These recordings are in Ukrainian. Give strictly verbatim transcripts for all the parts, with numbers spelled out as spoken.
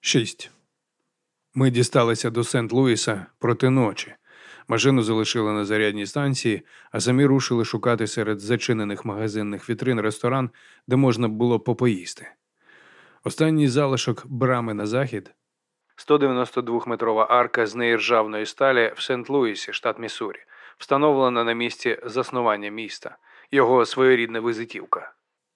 Шість. Ми дісталися до Сент-Луіса проти ночі. Машину залишили на зарядній станції, а самі рушили шукати серед зачинених магазинних вітрин ресторан, де можна було попоїсти. Останній залишок брами на захід – сто дев'яносто двохметрова арка з неіржавної сталі в Сент-Луісі, штат Міссурі, встановлена на місці заснування міста, його своєрідна візитівка.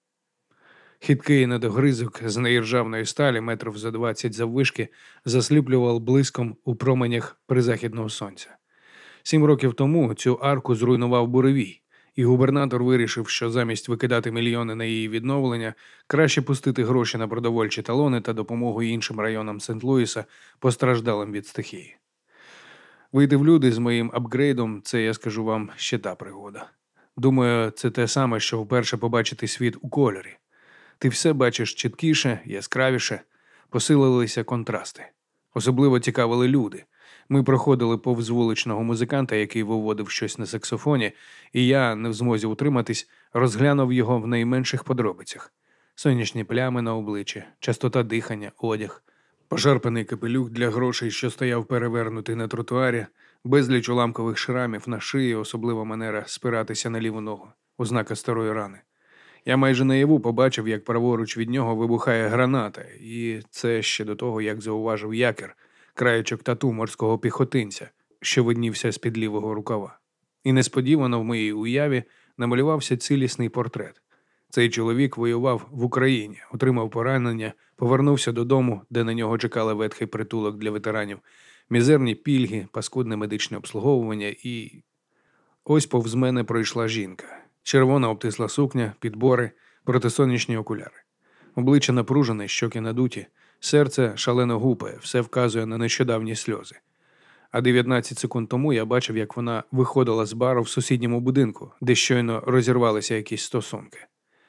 Хиткий недогризок з неіржавної сталі метрів за двадцять заввишки засліплював блиском у променях призахідного сонця. Сім років тому цю арку зруйнував буревій, і губернатор вирішив, що замість викидати мільйони на її відновлення, краще пустити гроші на продовольчі талони та допомогу іншим районам Сент-Луіса, постраждалим від стихії. Вийти в люди з моїм апгрейдом – це, я скажу вам, ще та пригода. Думаю, це те саме, що вперше побачити світ у кольорі. Ти все бачиш чіткіше, яскравіше, посилилися контрасти. Особливо цікавили люди. Ми проходили повз вуличного музиканта, який виводив щось на саксофоні, і я, не в змозі утриматись, розглянув його в найменших подробицях. Сонячні плями на обличчі, частота дихання, одяг, пошарпаний капелюх для грошей, що стояв перевернутий на тротуарі, безліч уламкових шрамів на шиї, особлива манера спиратися на ліву ногу, ознака старої рани. Я майже наяву побачив, як праворуч від нього вибухає граната, і це ще до того, як зауважив якір, краєчок тату морського піхотинця, що виднівся з-під лівого рукава. І несподівано в моїй уяві намалювався цілісний портрет. Цей чоловік воював в Україні, отримав поранення, повернувся додому, де на нього чекали ветхий притулок для ветеранів, мізерні пільги, паскудне медичне обслуговування і... Ось повз мене пройшла жінка. Червона обтисла сукня, підбори, протисонячні окуляри. Обличчя напружене, щоки надуті, серце шалено гупає, все вказує на нещодавні сльози. А дев'ятнадцять секунд тому я бачив, як вона виходила з бару в сусідньому будинку, де щойно розірвалися якісь стосунки.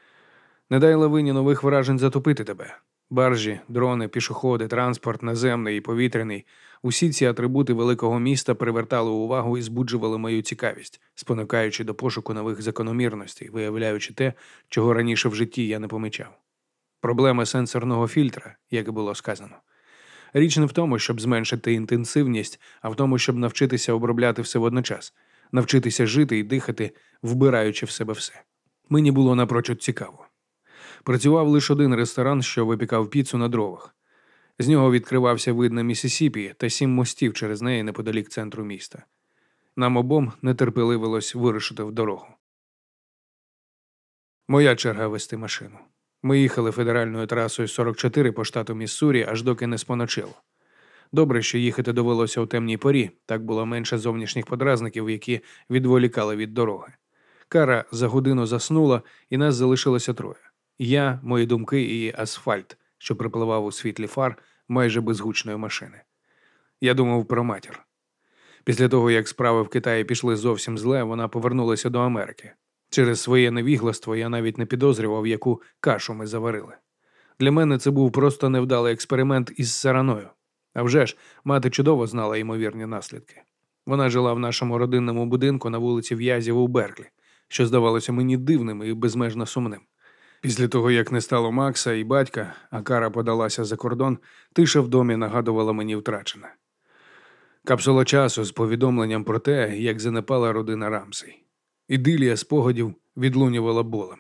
Не дай лавині нових вражень затопити тебе. Баржі, дрони, пішоходи, транспорт, наземний і повітряний – усі ці атрибути великого міста привертали увагу і збуджували мою цікавість, спонукаючи до пошуку нових закономірностей, виявляючи те, чого раніше в житті я не помічав. Проблема сенсорного фільтра, як і було сказано. Річ не в тому, щоб зменшити інтенсивність, а в тому, щоб навчитися обробляти все водночас, навчитися жити і дихати, вбираючи в себе все. Мені було напрочуд цікаво. Працював лише один ресторан, що випікав піцу на дровах. З нього відкривався вид на Міссісіпі та сім мостів через неї неподалік центру міста. Нам обом нетерпеливилось вирушити в дорогу. Моя черга вести машину. Ми їхали федеральною трасою сорок чотири по штату Міссурі, аж доки не споночило. Добре, що їхати довелося у темній порі, так було менше зовнішніх подразників, які відволікали від дороги. Кара за годину заснула, і нас залишилося троє. Я, мої думки і асфальт, що припливав у світлі фар майже безгучної машини. Я думав про матір. Після того, як справи в Китаї пішли зовсім зле, вона повернулася до Америки. Через своє невігластво я навіть не підозрював, яку кашу ми заварили. Для мене це був просто невдалий експеримент із сараною. А вже ж, мати чудово знала ймовірні наслідки. Вона жила в нашому родинному будинку на вулиці В'язів у Берклі, що здавалося мені дивним і безмежно сумним. Після того, як не стало Макса і батька, а Кара подалася за кордон, тиша в домі нагадувала мені втрачене. Капсула часу з повідомленням про те, як занепала родина Рамсей. Ідилія спогадів відлунювала болем.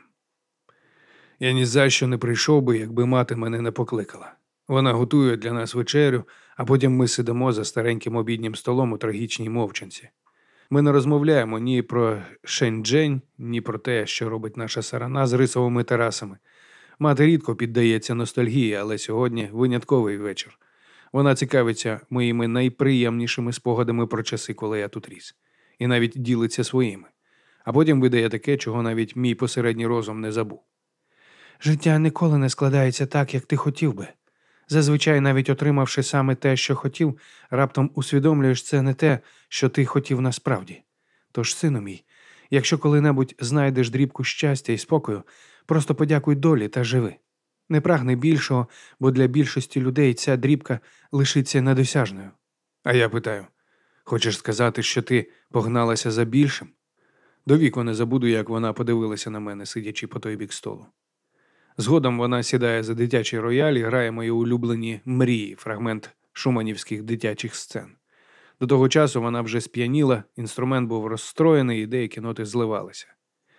Я ні за що не прийшов би, якби мати мене не покликала. Вона готує для нас вечерю, а потім ми сидимо за стареньким обіднім столом у трагічній мовчанці. Ми не розмовляємо ні про Шеньчжень, ні про те, що робить наша сарана з рисовими терасами. Мати рідко піддається ностальгії, але сьогодні винятковий вечір. Вона цікавиться моїми найприємнішими спогадами про часи, коли я тут ріс. І навіть ділиться своїми. А потім видає таке, чого навіть мій посередній розум не забув. Життя ніколи не складається так, як ти хотів би. Зазвичай, навіть отримавши саме те, що хотів, раптом усвідомлюєш, це не те, що ти хотів насправді. Тож, сину мій, якщо коли-небудь знайдеш дрібку щастя і спокою, просто подякуй долі та живи. Не прагни більшого, бо для більшості людей ця дрібка лишиться недосяжною. А я питаю, хочеш сказати, що ти погналася за більшим? До віку не забуду, як вона подивилася на мене, сидячи по той бік столу. Згодом вона сідає за дитячий рояль і грає мої улюблені «Мрії» – фрагмент шуманівських дитячих сцен. До того часу вона вже сп'яніла, інструмент був розстроєний і деякі ноти зливалися.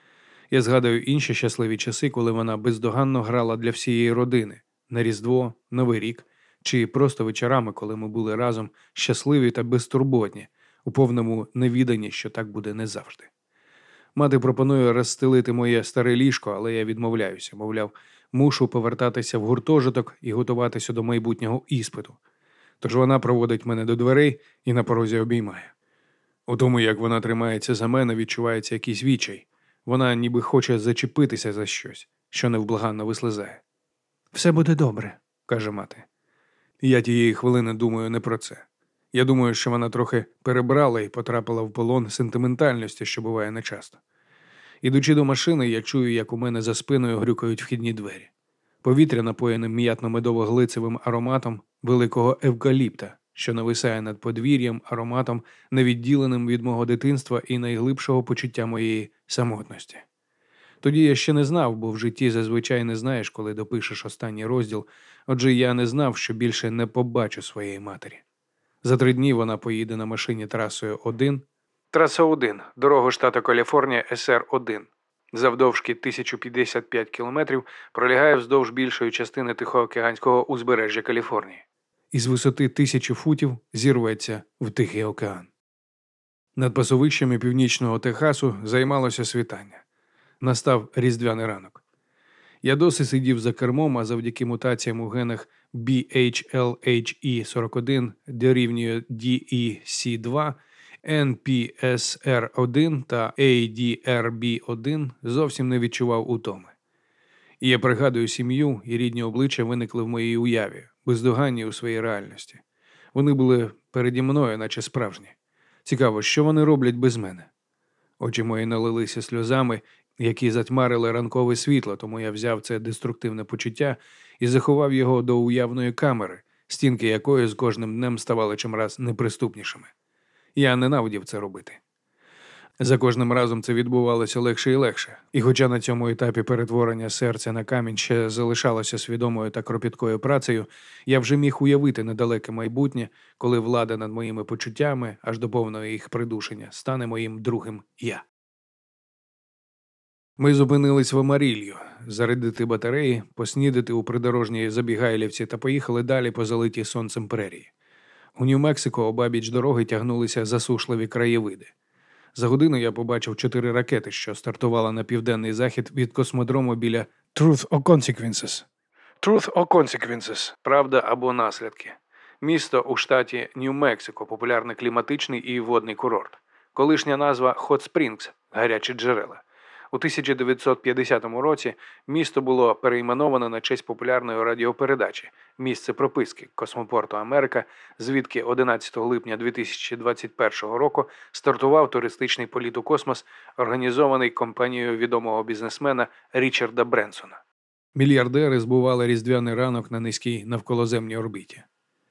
Я згадую інші щасливі часи, коли вона бездоганно грала для всієї родини – на Різдво, Новий рік, чи просто вечорами, коли ми були разом щасливі та безтурботні, у повному невіданні, що так буде не завжди. Мати пропонує розстелити моє старе ліжко, але я відмовляюся, мовляв, мушу повертатися в гуртожиток і готуватися до майбутнього іспиту. Тож вона проводить мене до дверей і на порозі обіймає. У тому, як вона тримається за мене, відчувається якийсь відчай. Вона ніби хоче зачепитися за щось, що невблаганно вислизає. «Все буде добре», – каже мати. Я тієї хвилини думаю не про це. Я думаю, що вона трохи перебрала і потрапила в полон сентиментальності, що буває нечасто. Ідучи до машини, я чую, як у мене за спиною грюкають вхідні двері. Повітря напоєне м'ятно-медово-глицевим ароматом великого евкаліпта, що нависає над подвір'ям ароматом, невідділеним від мого дитинства і найглибшого почуття моєї самотності. Тоді я ще не знав, бо в житті зазвичай не знаєш, коли допишеш останній розділ, отже я не знав, що більше не побачу своєї матері. За три дні вона поїде на машині трасою один. Траса один. Дорога штату Каліфорнія Ес Ер один. Завдовжки тисяча п'ятдесят п'ять кілометрів пролягає вздовж більшої частини Тихоокеанського узбережжя Каліфорнії. Із висоти тисячі футів зірветься в Тихий океан. Над пасовищами північного Техасу займалося світання. Настав різдвяний ранок. Я досі сидів за кермом, а завдяки мутаціям у генах Бі Ейч Ел Ейч І сорок один дорівнює Ді І Сі два, Ен Пі Ес Ар один та Ей Ді Ар Бі один зовсім не відчував утоми. І я пригадую сім'ю, і рідні обличчя виникли в моїй уяві, бездоганні у своїй реальності. Вони були переді мною, наче справжні. Цікаво, що вони роблять без мене? Очі мої налилися сльозами, які затьмарили ранкове світло, тому я взяв це деструктивне почуття і заховав його до уявної камери, стінки якої з кожним днем ставали чимраз неприступнішими. Я ненавидів це робити. За кожним разом це відбувалося легше і легше, і хоча на цьому етапі перетворення серця на камінь ще залишалося свідомою та кропіткою працею, я вже міг уявити недалеке майбутнє, коли влада над моїми почуттями, аж до повного їх придушення, стане моїм другим «я». Ми зупинились в Амарілью, зарядити батареї, поснідати у придорожній Забігайлівці та поїхали далі по залитій сонцем прерії. У Нью-Мексико обабіч дороги тягнулися засушливі краєвиди. За годину я побачив чотири ракети, що стартували на південний захід від космодрому біля Truth or Consequences. Truth or Consequences – правда або наслідки. Місто у штаті Нью-Мексико, популярний кліматичний і водний курорт. Колишня назва Hot Springs – гарячі джерела. У тисяча дев'ятсот п'ятдесятому році місто було перейменовано на честь популярної радіопередачі «Місце прописки» космопорту Америка, звідки одинадцятого липня дві тисячі двадцять першого року стартував туристичний політ у космос, організований компанією відомого бізнесмена Річарда Бренсона. Мільярдери збували різдвяний ранок на низькій навколоземній орбіті.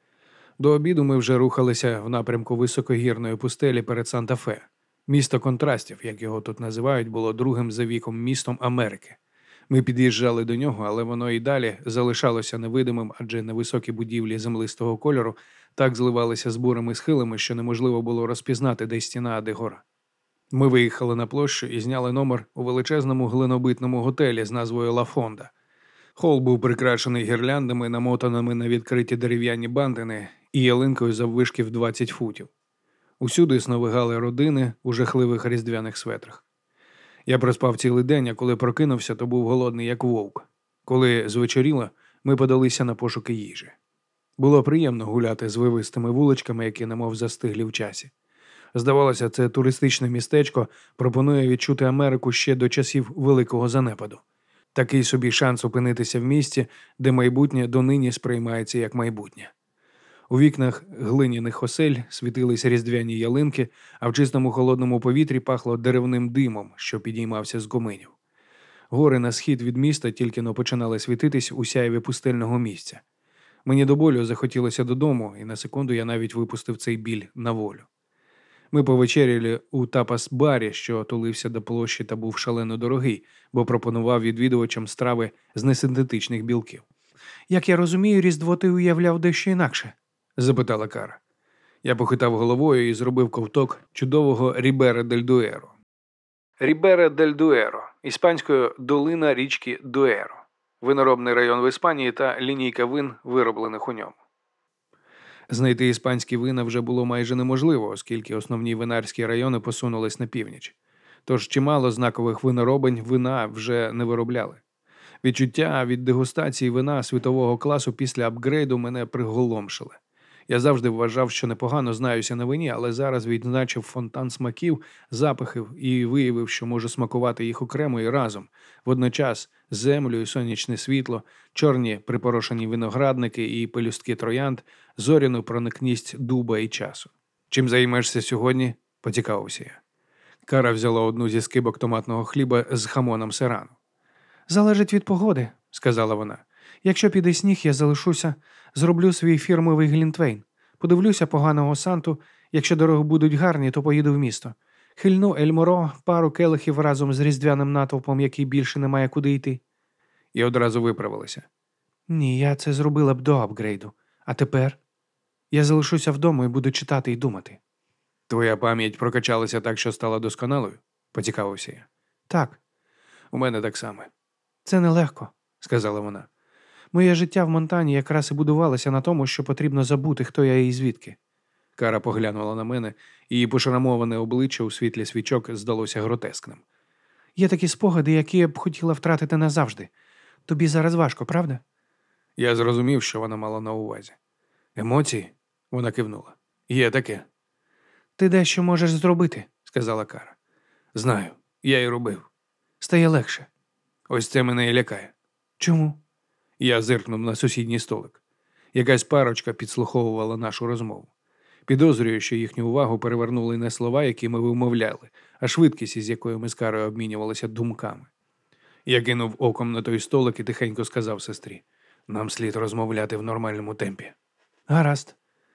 До обіду ми вже рухалися в напрямку високогірної пустелі перед Санта-Фе. Місто контрастів, як його тут називають, було другим за віком містом Америки. Ми під'їжджали до нього, але воно і далі залишалося невидимим, адже невисокі будівлі землистого кольору так зливалися з бурими схилами, що неможливо було розпізнати, де стіна, а де гора. Ми виїхали на площу і зняли номер у величезному глинобитному готелі з назвою «Ла Фонда». Хол був прикрашений гірляндами, намотаними на відкриті дерев'яні бантини і ялинкою заввишки в двадцять футів. Усюди сновигали родини у жахливих різдвяних светрах. Я проспав цілий день, а коли прокинувся, то був голодний, як вовк. Коли звечоріло, ми подалися на пошуки їжі. Було приємно гуляти з вивистими вуличками, які немов застиглі в часі. Здавалося, це туристичне містечко пропонує відчути Америку ще до часів Великого занепаду. Такий собі шанс опинитися в місті, де майбутнє донині сприймається як майбутнє. У вікнах глиняних осель світились різдвяні ялинки, а в чистому холодному повітрі пахло деревним димом, що підіймався з коминів. Гори на схід від міста тільки-но починали світитись у сяйві пустельного місця. Мені до болю захотілося додому, і на секунду я навіть випустив цей біль на волю. Ми повечеряли у тапас-барі, що тулився до площі та був шалено дорогий, бо пропонував відвідувачам страви з несинтетичних білків. «Як я розумію, Різдво ти уявляв дещо інакше?» – запитала Кара. Я похитав головою і зробив ковток чудового Рібере дель Дуеро. Рібере дель Дуеро – іспанською долина річки Дуеро, виноробний район в Іспанії та лінійка вин, вироблених у ньому. Знайти іспанські вина вже було майже неможливо, оскільки основні винарські райони посунулись на північ. Тож чимало знакових виноробень вина вже не виробляли. Відчуття від дегустації вина світового класу після апгрейду мене приголомшили. Я завжди вважав, що непогано знаюся на вині, але зараз відзначив фонтан смаків, запахів і виявив, що можу смакувати їх окремо і разом. Водночас землю і сонячне світло, чорні припорошені виноградники і пелюстки троянд, зоряну проникність дуба і часу. «Чим займешся сьогодні?» – поцікавився я. Кара взяла одну зі скибок томатного хліба з хамоном серану. «Залежить від погоди», – сказала вона. «Якщо піде сніг, я залишуся, зроблю свій фірмовий глінтвейн. Подивлюся поганого Санту, якщо дороги будуть гарні, то поїду в місто. Хильну Ельморо, пару келихів разом з різдвяним натовпом, який більше не має куди йти». І одразу виправилася. «Ні, я це зробила б до апгрейду. А тепер? Я залишуся вдома і буду читати і думати». «Твоя пам'ять прокачалася так, що стала досконалою?» – поцікавився я. «Так. У мене так само». «Це нелегко», – сказала вона. «Моє життя в Монтані якраз і будувалося на тому, що потрібно забути, хто я і звідки». Кара поглянула на мене, і її пошрамоване обличчя у світлі свічок здалося гротескним. «Є такі спогади, які я б хотіла втратити назавжди. Тобі зараз важко, правда?» Я зрозумів, що вона мала на увазі. «Емоції?» – вона кивнула. «Є таке». «Ти дещо можеш зробити», – сказала Кара. «Знаю, я й робив». «Стає легше». «Ось це мене і лякає». «Чому?» Я зиркнув на сусідній столик. Якась парочка підслуховувала нашу розмову. Підозрюю, що їхню увагу перевернули не слова, які ми вимовляли, а швидкість, із якою ми з Карою обмінювалися думками. Я кинув оком на той столик і тихенько сказав сестрі: «Нам слід розмовляти в нормальному темпі». «Гаразд».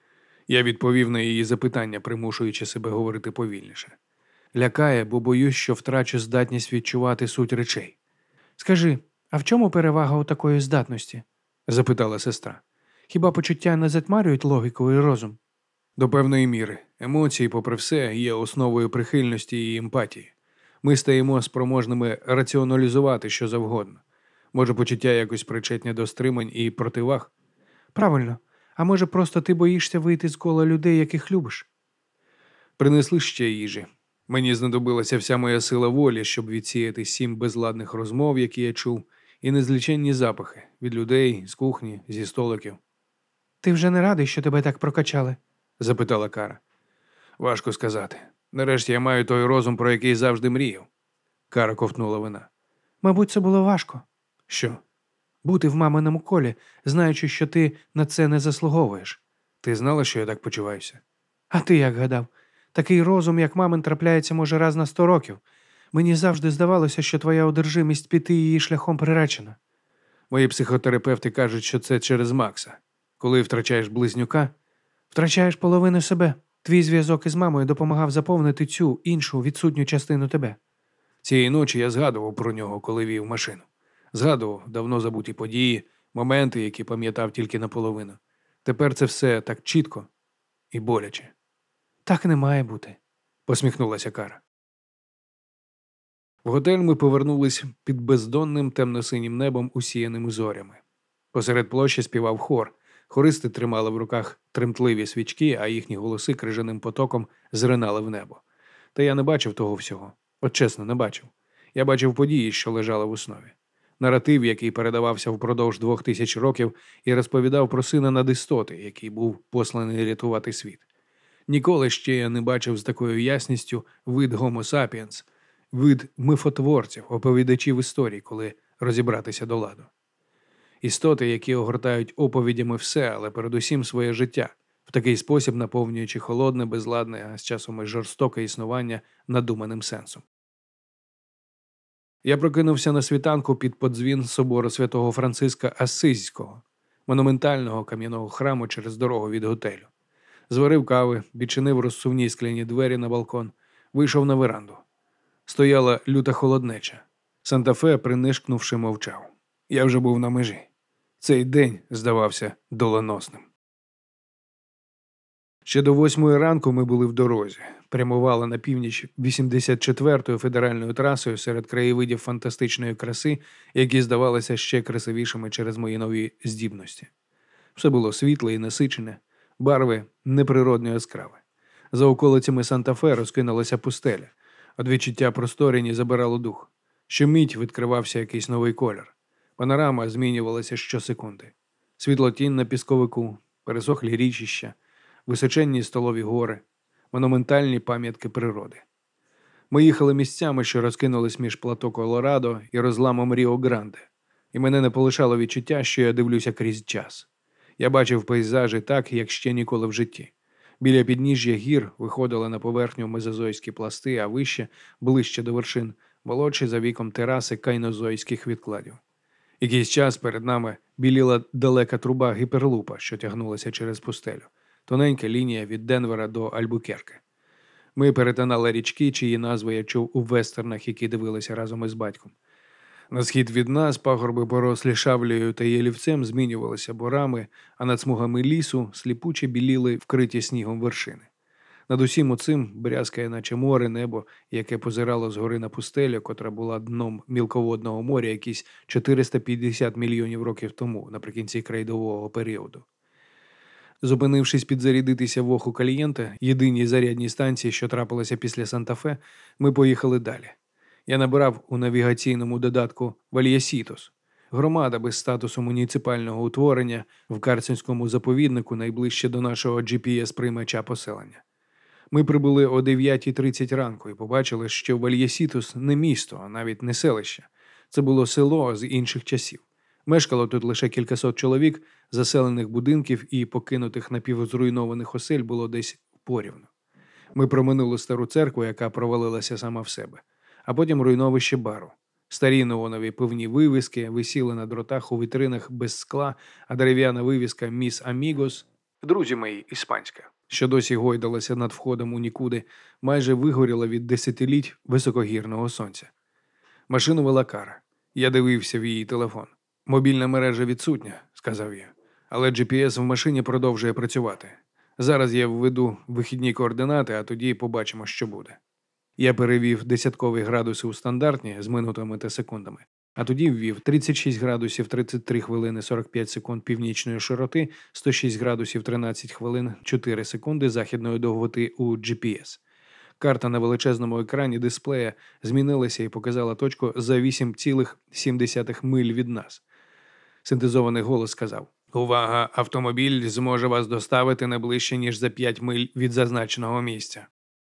Я відповів на її запитання, примушуючи себе говорити повільніше. «Лякає, бо боюсь, що втрачу здатність відчувати суть речей». «Скажи, а в чому перевага у такої здатності?» – запитала сестра. «Хіба почуття не затьмарюють логіку і розум?» «До певної міри. Емоції, попри все, є основою прихильності і емпатії. Ми стаємо спроможними раціоналізувати що завгодно. Може, почуття якось причетне до стримань і противаг?» «Правильно. А може, просто ти боїшся вийти з кола людей, яких любиш?» Принесли ще їжі. Мені знадобилася вся моя сила волі, щоб відсіяти сім безладних розмов, які я чув, і незліченні запахи від людей, з кухні, зі столиків. «Ти вже не радий, що тебе так прокачали?» – запитала Кара. «Важко сказати. Нарешті я маю той розум, про який завжди мріяв». Кара ковтнула вина. «Мабуть, це було важко». «Що?» «Бути в маминому колі, знаючи, що ти на це не заслуговуєш». «Ти знала, що я так почуваюся?» «А ти як гадав? Такий розум, як мамин, трапляється, може, раз на сто років. Мені завжди здавалося, що твоя одержимість піти її шляхом приречена». «Мої психотерапевти кажуть, що це через Макса. Коли втрачаєш близнюка, втрачаєш половину себе. Твій зв'язок із мамою допомагав заповнити цю іншу відсутню частину тебе». Цієї ночі я згадував про нього, коли вів машину. Згадував давно забуті події, моменти, які пам'ятав тільки наполовину. Тепер це все так чітко і боляче. «Так не має бути», – посміхнулася Кара. В готель ми повернулись під бездонним темно-синім небом, усіяним зорями. Посеред площі співав хор. Хористи тримали в руках тремтливі свічки, а їхні голоси крижаним потоком зринали в небо. Та я не бачив того всього. От чесно, не бачив. Я бачив події, що лежали в основі. Наратив, який передавався впродовж двох тисяч років і розповідав про сина надистоти, який був посланий рятувати світ. Ніколи ще я не бачив з такою ясністю вид Homo sapiens, вид мифотворців, оповідачів історій, коли розібратися до ладу. Істоти, які огортають оповідями все, але передусім своє життя, в такий спосіб наповнюючи холодне, безладне, а з часом і жорстоке існування надуманим сенсом. Я прокинувся на світанку під подзвін собору святого Франциска Ассизького, монументального кам'яного храму через дорогу від готелю. Зварив кави, відчинив розсувні скляні двері на балкон, вийшов на веранду. Стояла люта холоднеча. Санта-Фе, принишкнувши, мовчав. Я вже був на межі. Цей день здавався доленосним. Ще до восьмої ранку ми були в дорозі, прямували на північ вісімдесят четвертою федеральною трасою серед краєвидів фантастичної краси, які здавалися ще красивішими через мої нові здібності. Все було світле і насичене, барви неприродно яскраві. За околицями Санта-Фе розкинулася пустеля. Од відчуття просторіні забирало дух. Щомить відкривався якийсь новий колір. Панорама змінювалася щосекунди. Світлотінь на пісковику, пересохлі річища, височенні столові гори, монументальні пам'ятки природи. Ми їхали місцями, що розкинулись між плато Колорадо і розламом Ріо-Гранде, і мене не полишало відчуття, що я дивлюся крізь час. Я бачив пейзажі так, як ще ніколи в житті. Біля підніжжя гір виходили на поверхню мезозойські пласти, а вище, ближче до вершин, молодші за віком тераси кайнозойських відкладів. Якийсь час перед нами біліла далека труба гіперлупа, що тягнулася через пустелю. Тоненька лінія від Денвера до Альбукерке. Ми перетинали річки, чиї назви я чув у вестернах, які дивилися разом із батьком. На схід від нас пагорби, порослі шавлею та ялівцем, змінювалися борами, а над смугами лісу сліпуче біліли вкриті снігом вершини. Над усім оцим брязкає, наче море, небо, яке позирало згори на пустелю, котра була дном мілководного моря якісь чотириста п'ятдесят мільйонів років тому, наприкінці крейдового періоду. Зупинившись підзарядитися в Оху Калієнте, єдиній зарядній станції, що трапилася після Санта-Фе, ми поїхали далі. Я набирав у навігаційному додатку «Вальясітос» – громада без статусу муніципального утворення в Карсонському заповіднику найближче до нашого джі пі ес-приймача поселення. Ми прибули о дев'ятій тридцять ранку і побачили, що Вальясітос не місто, а навіть не селище. Це було село з інших часів. Мешкало тут лише кількасот чоловік, заселених будинків і покинутих напівзруйнованих осель було десь порівну. Ми проминули стару церкву, яка провалилася сама в себе, а потім руйновище бару. Старі неонові пивні вивіски висіли на дротах у вітринах без скла, а дерев'яна вивіска «Міс Амігос» – «Друзі мої» іспанська, що досі гойдалася над входом у нікуди, майже вигоріла від десятиліть високогірного сонця. Машину вела Кара. Я дивився в її телефон. «Мобільна мережа відсутня», – сказав я, але джі пі ес в машині продовжує працювати. Зараз я введу вихідні координати, а тоді побачимо, що буде. Я перевів десяткові градуси у стандартні з минутами та секундами, а тоді ввів тридцять шість градусів тридцять три хвилини сорок п'ять секунд північної широти, сто шість градусів тринадцять хвилин чотири секунди західної довготи у джі пі ес. Карта на величезному екрані дисплея змінилася і показала точку за вісім цілих сім десятих миль від нас. Синтезований голос сказав: «Увага! Автомобіль зможе вас доставити не ближче, ніж за п'ять миль від зазначеного місця».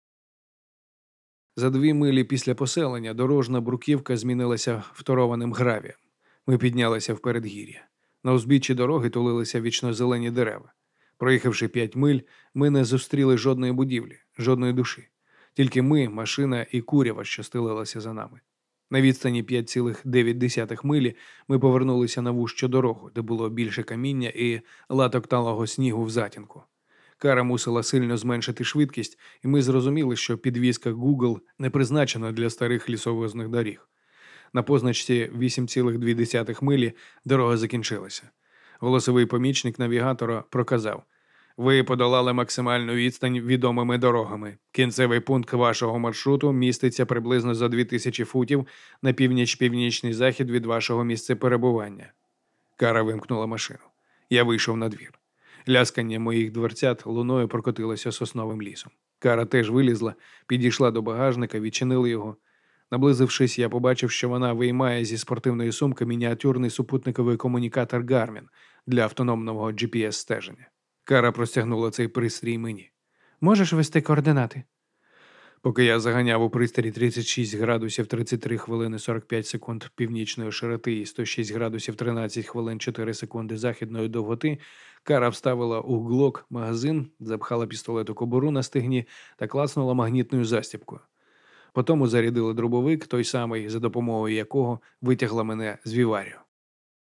За дві милі після поселення дорожна бруківка змінилася второваним гравієм. Ми піднялися в передгір'я. На узбіччі дороги тулилися вічно-зелені дерева. Проїхавши п'ять миль, ми не зустріли жодної будівлі, жодної душі. Тільки ми, машина і курява, що стелилася за нами. На відстані п'ять цілих дев'ять десятих милі ми повернулися на вужчу дорогу, де було більше каміння і латок талого снігу в затінку. Кара мусила сильно зменшити швидкість, і ми зрозуміли, що підвізка Google не призначена для старих лісовозних доріг. На позначці вісім цілих дві десятих милі дорога закінчилася. Голосовий помічник навігатора проказав: «Ви подолали максимальну відстань відомими дорогами. Кінцевий пункт вашого маршруту міститься приблизно за дві тисячі футів на північ-північний захід від вашого місця перебування». Кара вимкнула машину. Я вийшов на двір. Ляскання моїх дверцят луною прокотилося сосновим лісом. Кара теж вилізла, підійшла до багажника, відчинила його. Наблизившись, я побачив, що вона виймає зі спортивної сумки мініатюрний супутниковий комунікатор Garmin для автономного джі пі ес-стеження. Кара простягнула цей пристрій мені. «Можеш ввести координати?» Поки я заганяв у пристрій тридцять шість градусів тридцять три хвилини сорок п'ять секунд північної широти і сто шість градусів тринадцять хвилин чотири секунди західної довготи, Кара вставила у глок магазин, запхала пістолет у кобуру на стегні та клацнула магнітною застібкою. Потім зарядила дробовик, той самий, за допомогою якого витягла мене з Віваріо.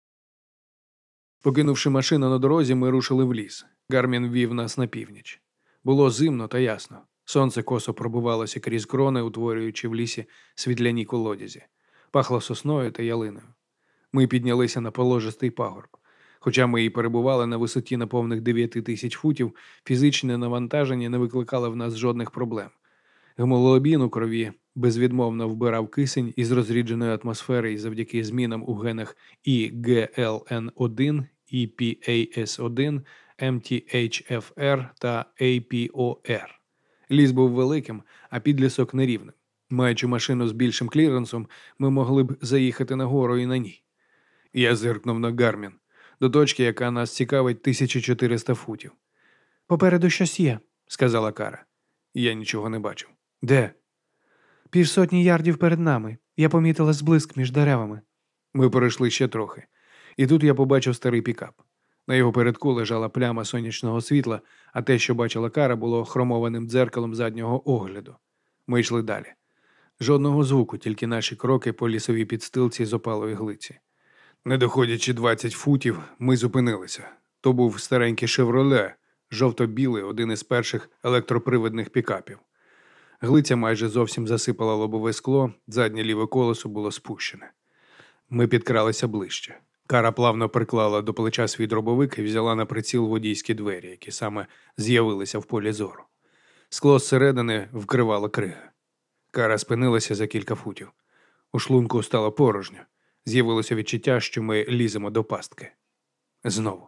Покинувши машину на дорозі, ми рушили в ліс. Гармін вів нас на північ. Було зимно та ясно. Сонце косо пробивалося крізь крони, утворюючи в лісі світляні колодязі. Пахло сосною та ялиною. Ми піднялися на положистий пагорб. Хоча ми і перебували на висоті на повних дев'яти тисяч футів, фізичне навантаження не викликало в нас жодних проблем. Гемоглобін у крові безвідмовно вбирав кисень із розрідженої атмосфери і завдяки змінам у генах і ге ел ен один, і пі ей ес один, ем ті ейч еф ар та ей пі о ар. Ліс був великим, а підлісок нерівним. Маючи машину з більшим кліренсом, ми могли б заїхати на гору і на ній. Я зиркнув на Гармін, до точки, яка нас цікавить тисяча чотириста футів. «Попереду щось є», – сказала Кара. Я нічого не бачив. «Де?» «Півсотні ярдів перед нами. Я помітила зблиск між деревами». Ми перейшли ще трохи. І тут я побачив старий пікап. На його передку лежала пляма сонячного світла, а те, що бачила Кара, було хромованим дзеркалом заднього огляду. Ми йшли далі. Жодного звуку, тільки наші кроки по лісовій підстилці з опалої глиці. Не доходячи двадцять футів, ми зупинилися. То був старенький «Шевроле», жовто-білий, один із перших електроприводних пікапів. Глиця майже зовсім засипала лобове скло, заднє ліве колесо було спущене. Ми підкралися ближче. Кара плавно приклала до плеча свій дробовик і взяла на приціл водійські двері, які саме з'явилися в полі зору. Скло зсередини вкривало крига. Кара спинилася за кілька футів. У шлунку стало порожньо. З'явилося відчуття, що ми ліземо до пастки. Знову.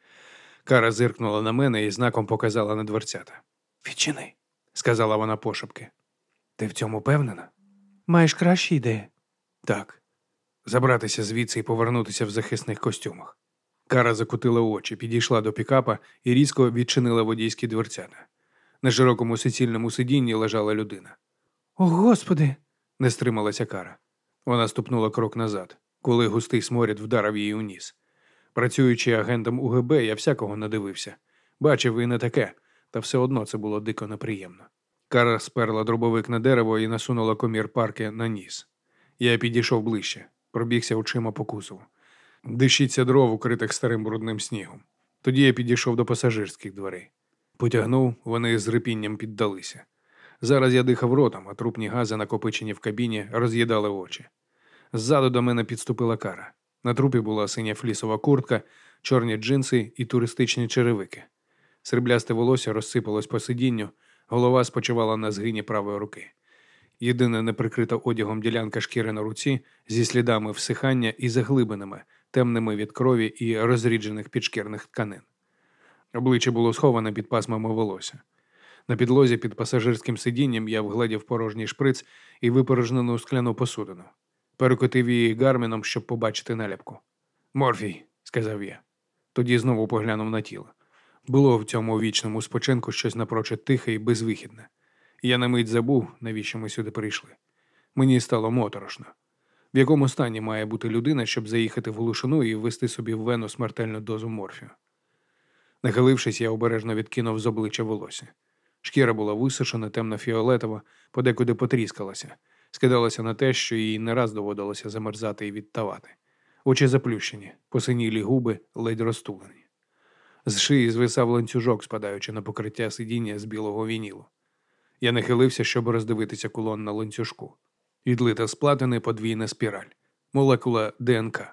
Кара зиркнула на мене і знаком показала на дверцята. «Відчини», – сказала вона пошепки. «Ти в цьому певнена?» «Маєш кращі ідеї?» «Так. Забратися звідси і повернутися в захисних костюмах». Кара закутила очі, підійшла до пікапа і різко відчинила водійські дверцята. На широкому суцільному сидінні лежала людина. «О, Господи!» – не стрималася Кара. Вона ступнула крок назад, коли густий сморід вдарив її у ніс. Працюючи агентом у ге бе, я всякого надивився. Бачив і не таке, та все одно це було дико неприємно. Кара сперла дробовик на дерево і насунула комір парки на ніс. Я підійшов ближче, пробігся очима по кузову. Дещиця дров, укритих старим брудним снігом. Тоді я підійшов до пасажирських дверей. Потягнув, вони з рипінням піддалися. Зараз я дихав ротом, а трупні гази, накопичені в кабіні, роз'їдали очі. Ззаду до мене підступила Кара. На трупі була синя флісова куртка, чорні джинси і туристичні черевики. Сріблясте волосся розсипалось по сидінню, голова спочивала на згині правої руки. Єдина неприкрита одягом ділянка шкіри на руці зі слідами всихання і заглибинами, темними від крові і розріджених підшкірних тканин. Обличчя було сховане під пасмами волосся. На підлозі під пасажирським сидінням я вгледів порожній шприц і випорожнену скляну посудину. Перекотив її гарміном, щоб побачити наліпку. «Морфій», – сказав я. Тоді знову поглянув на тіло. Було в цьому вічному спочинку щось напрочуд тихе і безвихідне. Я на мить забув, навіщо ми сюди прийшли. Мені стало моторошно. В якому стані має бути людина, щоб заїхати в глушину і ввести собі в вену смертельну дозу морфію? Нахилившись, я обережно відкинув з обличчя волосся. Шкіра була висушена, темно-фіолетова, подекуди потріскалася. Скидалося на те, що їй не раз доводилося замерзати і відтавати. Очі заплющені, посинілі губи ледь розтулені. З шиї звисав ланцюжок, спадаючи на покриття сидіння з білого вінілу. Я нахилився, щоб роздивитися кулон на ланцюжку. Відлита з платини подвійна спіраль. Молекула де ен ка.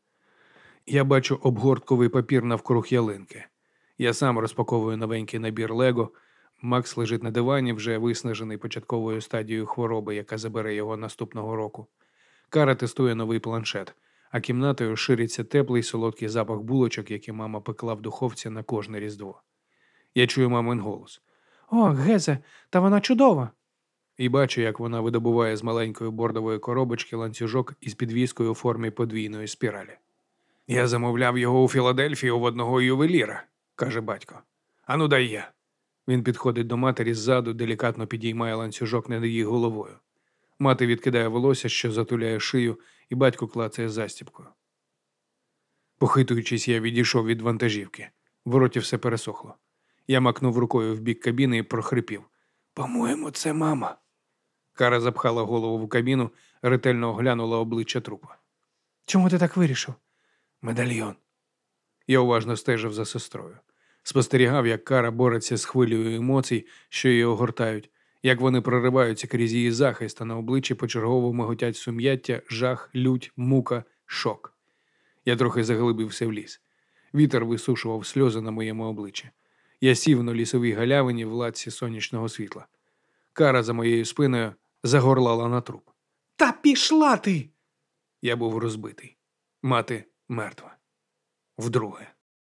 Я бачу обгортковий папір навкруг ялинки. Я сам розпаковую новенький набір Лего. Макс лежить на дивані, вже виснажений початковою стадією хвороби, яка забере його наступного року. Кара тестує новий планшет, а кімнатою шириться теплий солодкий запах булочок, які мама пекла в духовці на кожне Різдво. Я чую мамин голос. «О, Гезе, та вона чудова!» І бачу, як вона видобуває з маленької бордової коробочки ланцюжок із підвіскою у формі подвійної спіралі. «Я замовляв його у Філадельфії у одного ювеліра», – каже батько. «Ану, дай я». Він підходить до матері ззаду, делікатно підіймає ланцюжок над її головою. Мати відкидає волосся, що затуляє шию, і батько клацає застібкою. Похитуючись, я відійшов від вантажівки. В роті все пересохло. Я макнув рукою в бік кабіни і прохрипів. «По-моєму, це мама». Кара запхала голову в кабіну, ретельно оглянула обличчя трупа. «Чому ти так вирішив?» «Медальйон». Я уважно стежив за сестрою. Спостерігав, як Кара бореться з хвилею емоцій, що її огортають, як вони прориваються крізь її захист, а на обличчі почергово миготять сум'яття, жах, лють, мука, шок. Я трохи заглибився в ліс. Вітер висушував сльози на моєму обличчі. Я сів на лісовій галявині в латці сонячного світла. Кара за моєю спиною загорлала на труп. «Та пішла ти!» Я був розбитий. Мати мертва. Вдруге.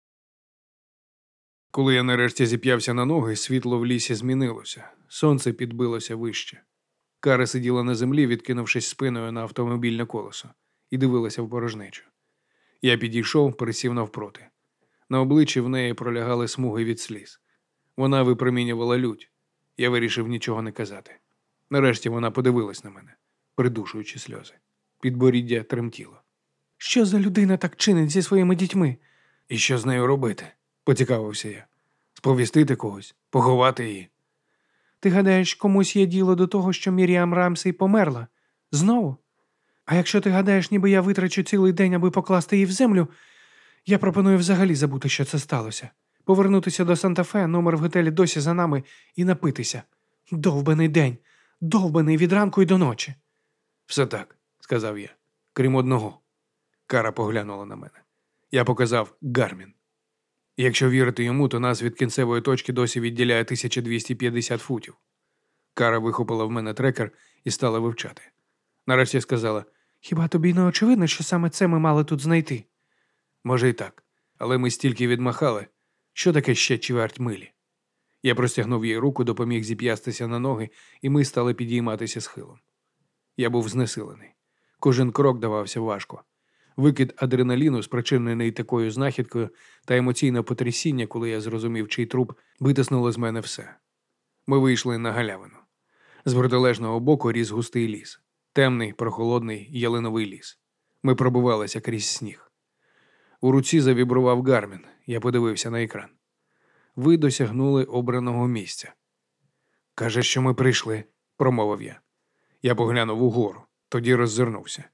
Коли я нарешті зіп'явся на ноги, світло в лісі змінилося. Сонце підбилося вище. Кара сиділа на землі, відкинувшись спиною на автомобільне колесо, і дивилася в порожнечу. Я підійшов, присів навпроти. На обличчі в неї пролягали смуги від сліз. Вона випромінювала лють. Я вирішив нічого не казати. Нарешті вона подивилась на мене, придушуючи сльози. Підборіддя тремтіло. «Що за людина так чинить зі своїми дітьми?» «І що з нею робити?» – поцікавився я. «Сповістити когось? Поховати її?» «Ти гадаєш, комусь є діло до того, що Міріам Рамсей померла? Знову? А якщо ти гадаєш, ніби я витрачу цілий день, аби покласти її в землю, я пропоную взагалі забути, що це сталося. Повернутися до Санта-Фе, номер в готелі досі за нами, і напитися. Довбаний день! Довбаний від ранку й до ночі!» «Все так», – сказав я, – «крім одного». Кара поглянула на мене. Я показав Гармін. Якщо вірити йому, то нас від кінцевої точки досі відділяє тисяча двісті п'ятдесят футів. Кара вихопила в мене трекер і стала вивчати. Нарешті сказала: «Хіба тобі не очевидно, що саме це ми мали тут знайти?» «Може і так, але ми стільки відмахали. Що таке ще чверть милі?» Я простягнув їй руку, допоміг зіп'ястися на ноги, і ми стали підійматися схилом. Я був знесилений. Кожен крок давався важко. Викид адреналіну, спричинений такою знахідкою, та емоційне потрясіння, коли я зрозумів, чий труп, витиснуло з мене все. Ми вийшли на галявину. З протилежного боку ріс густий ліс. Темний, прохолодний, ялиновий ліс. Ми пробивалися крізь сніг. У руці завібрував Гармін. Я подивився на екран. «Ви досягнули обраного місця». «Каже, що ми прийшли», – промовив я. Я поглянув угору, тоді роззирнувся.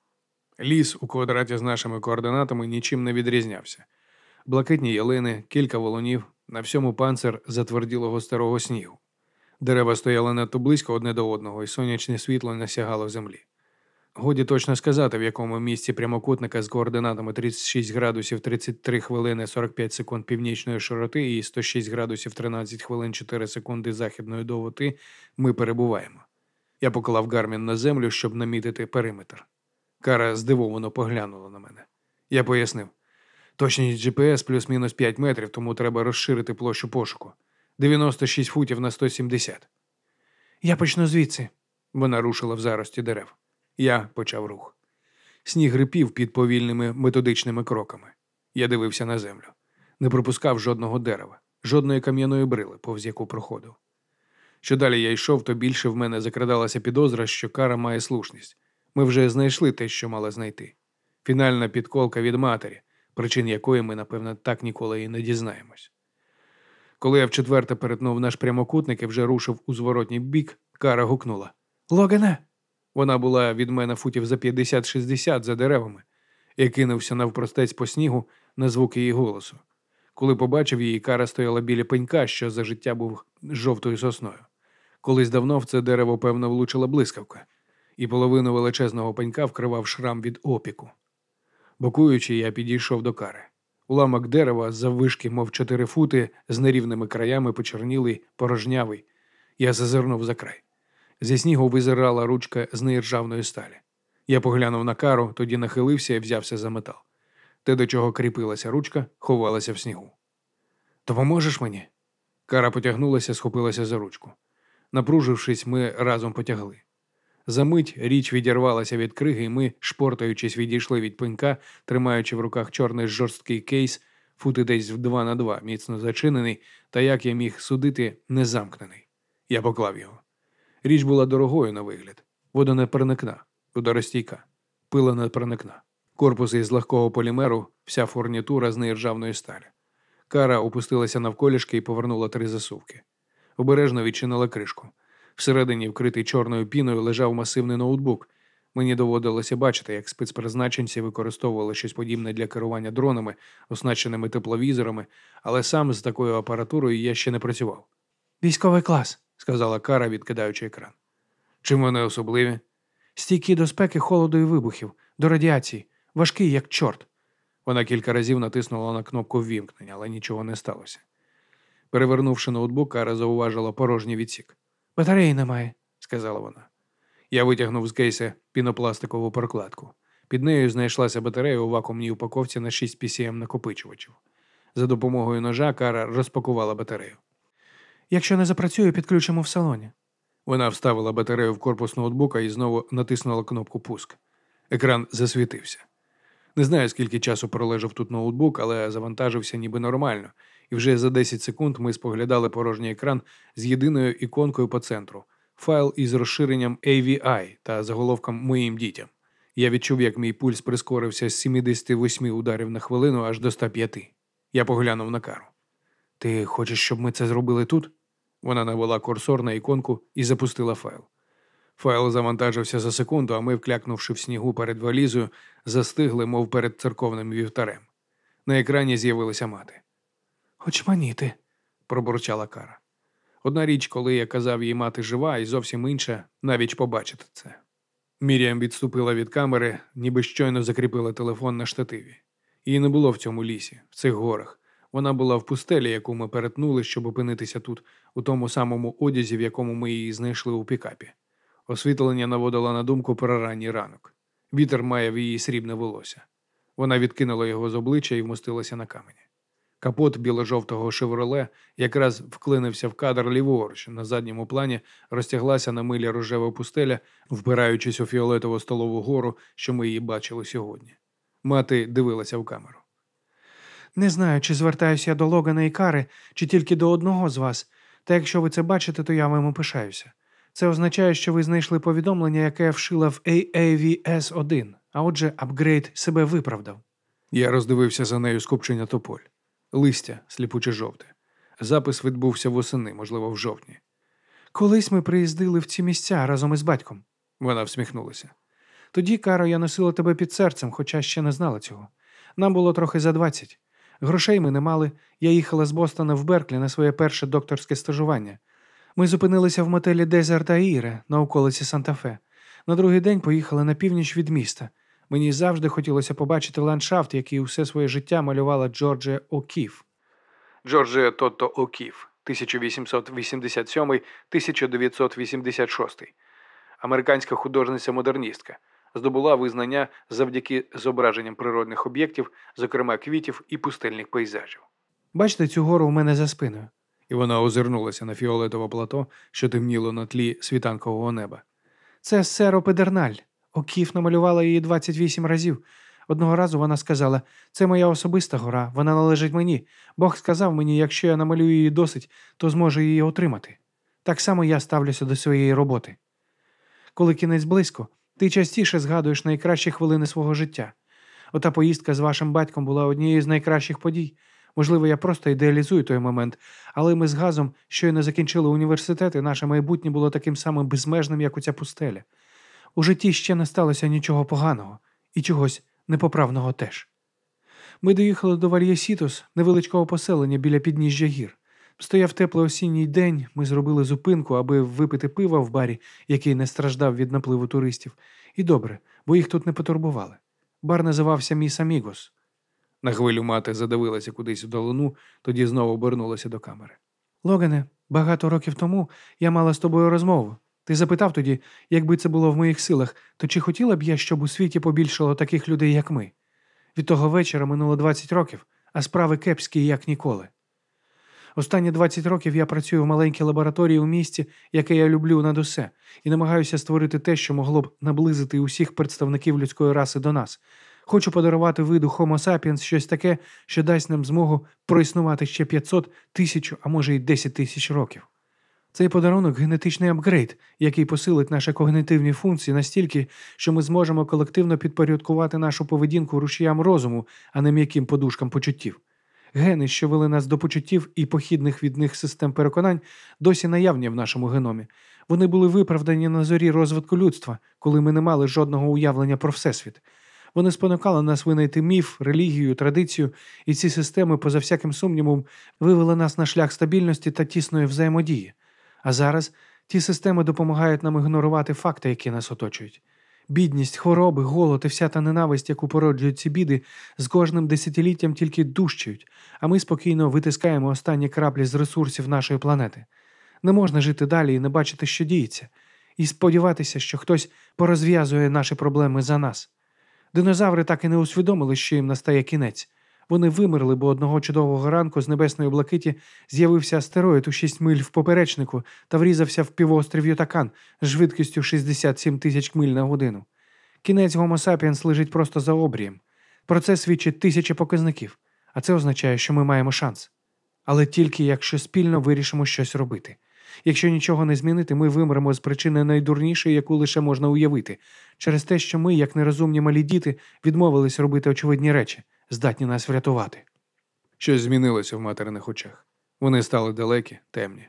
Ліс у квадраті з нашими координатами нічим не відрізнявся. Блакитні ялини, кілька валунів, на всьому панцир затверділого старого снігу. Дерева стояли надто близько одне до одного, і сонячне світло не сягало землі. Годі точно сказати, в якому місці прямокутника з координатами тридцять шість градусів тридцять три хвилини сорок п'ять секунд північної широти і сто шість градусів тринадцять хвилин чотири секунди західної довготи ми перебуваємо. Я поклав Гармін на землю, щоб намітити периметр. Кара здивовано поглянула на мене. Я пояснив. Точність джі пі ес плюс-мінус п'ять метрів, тому треба розширити площу пошуку. дев'яносто шість футів на сто сімдесят. «Я почну звідси», – вона рушила в зарості дерев. Я почав рух. Сніг рипів під повільними методичними кроками. Я дивився на землю. Не пропускав жодного дерева, жодної кам'яної брили, повз яку проходив. Що далі я йшов, то більше в мене закрадалася підозра, що Кара має слушність. Ми вже знайшли те, що мали знайти. Фінальна підколка від матері, причин якої ми, напевно, так ніколи і не дізнаємось. Коли я вчетверте перетнув наш прямокутник і вже рушив у зворотній бік, Кара гукнула: «Логане!» Вона була від мене футів за п'ятдесят-шістдесят за деревами. Я кинувся навпростець по снігу на звук її голосу. Коли побачив її, Кара стояла біля пенька, що за життя був жовтою сосною. Колись давно в це дерево, певно, влучила блискавка, і половину величезного пенька вкривав шрам від опіку. Бокуючи, я підійшов до Кари. Уламок дерева заввишки, мов чотири фути, з нерівними краями, почорнілий, порожнявий. Я зазирнув за край. Зі снігу визирала ручка з неіржавної сталі. Я поглянув на Кару, тоді нахилився і взявся за метал. Те, до чого кріпилася ручка, ховалася в снігу. «Допоможеш мені?» Кара потягнулася, схопилася за ручку. Напружившись, ми разом потягли. За мить річ відірвалася від криги, і ми, шпортаючись, відійшли від пенька, тримаючи в руках чорний жорсткий кейс, фути десь в два на два, міцно зачинений, та, як я міг судити, не замкнений. Я поклав його. Річ була дорогою на вигляд. Водонепроникна, водоростійка, пила не проникна. Корпус із легкого полімеру, вся фурнітура з неіржавної сталі. Кара опустилася навколішки і повернула три засувки. Обережно відчинила кришку. Всередині, вкритий чорною піною, лежав масивний ноутбук. Мені доводилося бачити, як спецпризначенці використовували щось подібне для керування дронами, оснащеними тепловізорами, але сам з такою апаратурою я ще не працював. «Військовий клас», – сказала Кара, відкидаючи екран. «Чим вони особливі?» «Стійкі до спеки, холоду і вибухів, до радіації, важкий, як чорт». Вона кілька разів натиснула на кнопку ввімкнення, але нічого не сталося. Перевернувши ноутбук, Кара зауважила порожній відсік. «Батареї немає», – сказала вона. Я витягнув з кейса пінопластикову прокладку. Під нею знайшлася батарея у вакуумній упаковці на шість пі сі ем накопичувачів. За допомогою ножа Кара розпакувала батарею. «Якщо не запрацює, підключимо в салоні». Вона вставила батарею в корпус ноутбука і знову натиснула кнопку «Пуск». Екран засвітився. Не знаю, скільки часу пролежав тут ноутбук, але завантажився ніби нормально, і вже за десять секунд ми споглядали порожній екран з єдиною іконкою по центру. Файл із розширенням ей ві ай та заголовком «Моїм дітям». Я відчув, як мій пульс прискорився з сімдесят вісім ударів на хвилину аж до ста п'яти. Я поглянув на Кару. «Ти хочеш, щоб ми це зробили тут?» Вона навела курсор на іконку і запустила файл. Файл завантажився за секунду, а ми, вклякнувши в снігу перед валізою, застигли, мов перед церковним вівтарем. На екрані з'явилася мати. «Очманіти», – пробурчала Кара. Одна річ, коли я казав їй мати жива, і зовсім інша – навіть побачити це. Міріам відступила від камери, ніби щойно закріпила телефон на штативі. Її не було в цьому лісі, в цих горах. Вона була в пустелі, яку ми перетнули, щоб опинитися тут, у тому самому одязі, в якому ми її знайшли у пікапі. Освітлення наводило на думку про ранній ранок. Вітер має в її срібне волосся. Вона відкинула його з обличчя і вмостилася на камені. Капот біло-жовтого «Шевроле» якраз вклинився в кадр ліворуч. На задньому плані розтяглася на милі рожева пустеля, впираючись у фіолетову столову гору, що ми її бачили сьогодні. Мати дивилася в камеру. «Не знаю, чи звертаюся я до Логана і Кари, чи тільки до одного з вас. Та якщо ви це бачите, то я вами пишаюся. Це означає, що ви знайшли повідомлення, яке я вшила в ей ей ві ес один, а отже, апгрейд себе виправдав». Я роздивився за нею скупчення тополь. Листя, сліпуче жовте. Запис відбувся восени, можливо, в жовтні. «Колись ми приїздили в ці місця разом із батьком». Вона всміхнулася. «Тоді, Каро, я носила тебе під серцем, хоча ще не знала цього. Нам було трохи за двадцять. Грошей ми не мали. Я їхала з Бостона в Берклі на своє перше докторське стажування. Ми зупинилися в мотелі Дезерт Аїре на околиці Санта-Фе. На другий день поїхали на північ від міста. Мені завжди хотілося побачити ландшафт, який усе своє життя малювала Джорджія О'Кіф. Джорджія Тотто О'Кіф, тисяча вісімсот вісімдесят сьомий - тисяча дев'ятсот вісімдесят шостий. Американська художниця-модерністка. Здобула визнання завдяки зображенням природних об'єктів, зокрема квітів і пустельних пейзажів. «Бачите цю гору у мене за спиною?» І вона озирнулася на фіолетове плато, що темніло на тлі світанкового неба. «Це Серо Педерналь. О'Кіф намалювала її двадцять вісім разів. Одного разу вона сказала, це моя особиста гора, вона належить мені. Бог сказав мені, якщо я намалюю її досить, то зможу її отримати. Так само я ставлюся до своєї роботи. Коли кінець близько, ти частіше згадуєш найкращі хвилини свого життя. Ота поїздка з вашим батьком була однією з найкращих подій. Можливо, я просто ідеалізую той момент, але ми з Газом щойно закінчили університет, і наше майбутнє було таким самим безмежним, як оця пустеля. У житті ще не сталося нічого поганого, і чогось непоправного теж. Ми доїхали до Вальєсітос, невеличкого поселення біля підніжжя гір. Стояв теплий осінній день, ми зробили зупинку, аби випити пива в барі, який не страждав від напливу туристів. І добре, бо їх тут не потурбували. Бар називався «Міс Амігос». На хвилю мати задивилася кудись вдалину, тоді знову обернулася до камери. «Логане, багато років тому я мала з тобою розмову. Ти запитав тоді, якби це було в моїх силах, то чи хотіла б я, щоб у світі побільшало таких людей, як ми? Від того вечора минуло двадцять років, а справи кепські, як ніколи. Останні двадцять років я працюю в маленькій лабораторії у місті, яке я люблю над усе, і намагаюся створити те, що могло б наблизити усіх представників людської раси до нас. Хочу подарувати виду Homo sapiens щось таке, що дасть нам змогу проіснувати ще п'ятсот, тисячу, а може й десять тисяч років. Цей подарунок – генетичний апгрейд, який посилить наші когнітивні функції настільки, що ми зможемо колективно підпорядкувати нашу поведінку рушіям розуму, а не м'яким подушкам почуттів. Гени, що вели нас до почуттів і похідних від них систем переконань, досі наявні в нашому геномі. Вони були виправдані на зорі розвитку людства, коли ми не мали жодного уявлення про Всесвіт. Вони спонукали нас винайти міф, релігію, традицію, і ці системи, поза всяким сумнівом, вивели нас на шлях стабільності та тісної взаємодії. А зараз ті системи допомагають нам ігнорувати факти, які нас оточують. Бідність, хвороби, голод і вся та ненависть, яку породжують ці біди, з кожним десятиліттям тільки дужчають, а ми спокійно витискаємо останні краплі з ресурсів нашої планети. Не можна жити далі і не бачити, що діється, і сподіватися, що хтось порозв'язує наші проблеми за нас. Динозаври так і не усвідомили, що їм настає кінець. Вони вимерли, бо одного чудового ранку з небесної блакиті з'явився астероїд у шість миль в поперечнику та врізався в півострів Ютакан з швидкістю шістдесят сім тисяч миль на годину. Кінець Homo sapiens лежить просто за обрієм. Про це свідчить тисячі показників, а це означає, що ми маємо шанс. Але тільки якщо спільно вирішимо щось робити. Якщо нічого не змінити, ми вимремо з причини найдурнішої, яку лише можна уявити, через те, що ми, як нерозумні малі діти, відмовились робити очевидні речі, здатні нас врятувати. Щось змінилося в материних очах. Вони стали далекі, темні.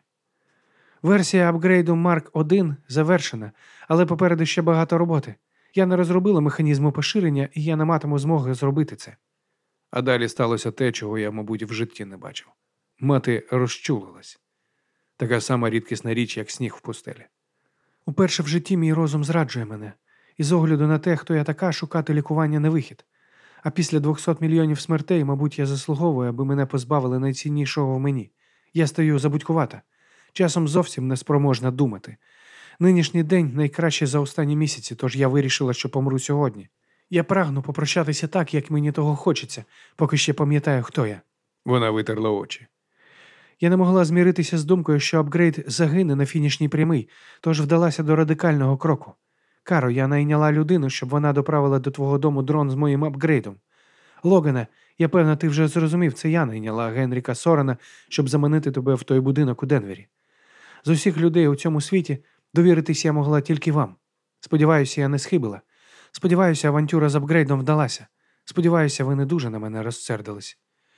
Версія апгрейду Марк один завершена, але попереду ще багато роботи. Я не розробила механізму поширення, і я не матиму змоги зробити це. А далі сталося те, чого я, мабуть, в житті не бачив. Мати розчулилась. Така сама рідкісна річ, як сніг в пустелі. Уперше в житті мій розум зраджує мене. І з огляду на те, хто я така, шукати лікування не вихід. А після двохсот мільйонів смертей, мабуть, я заслуговую, аби мене позбавили найціннішого в мені. Я стаю забудькувата. Часом зовсім неспроможна думати. Нинішній день найкращий за останні місяці, тож я вирішила, що помру сьогодні. Я прагну попрощатися так, як мені того хочеться, поки ще пам'ятаю, хто я. Вона витерла очі. Я не могла зміритися з думкою, що апгрейд загине на фінішній прямій, тож вдалася до радикального кроку. Каро, я найняла людину, щоб вона доправила до твого дому дрон з моїм апгрейдом. Логане, я певна, ти вже зрозумів, це я найняла Генріка Сорена, щоб заманити тебе в той будинок у Денвері. З усіх людей у цьому світі довіритись я могла тільки вам. Сподіваюся, я не схибила. Сподіваюся, авантюра з апгрейдом вдалася. Сподіваюся, ви не дуже на мене розсердились.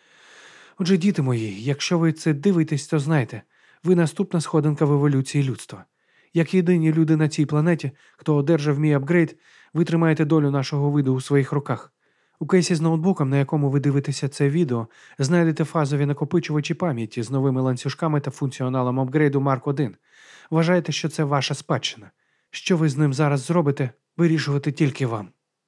Отже, діти мої, якщо ви це дивитесь, то знайте, ви наступна сходинка в еволюції людства. Як єдині люди на цій планеті, хто одержав мій апгрейд, ви тримаєте долю нашого виду у своїх руках. У кейсі з ноутбуком, на якому ви дивитеся це відео, знайдете фазові накопичувачі пам'яті з новими ланцюжками та функціоналом апгрейду Марк один. Вважайте, що це ваша спадщина. Що ви з ним зараз зробите, вирішувати тільки вам.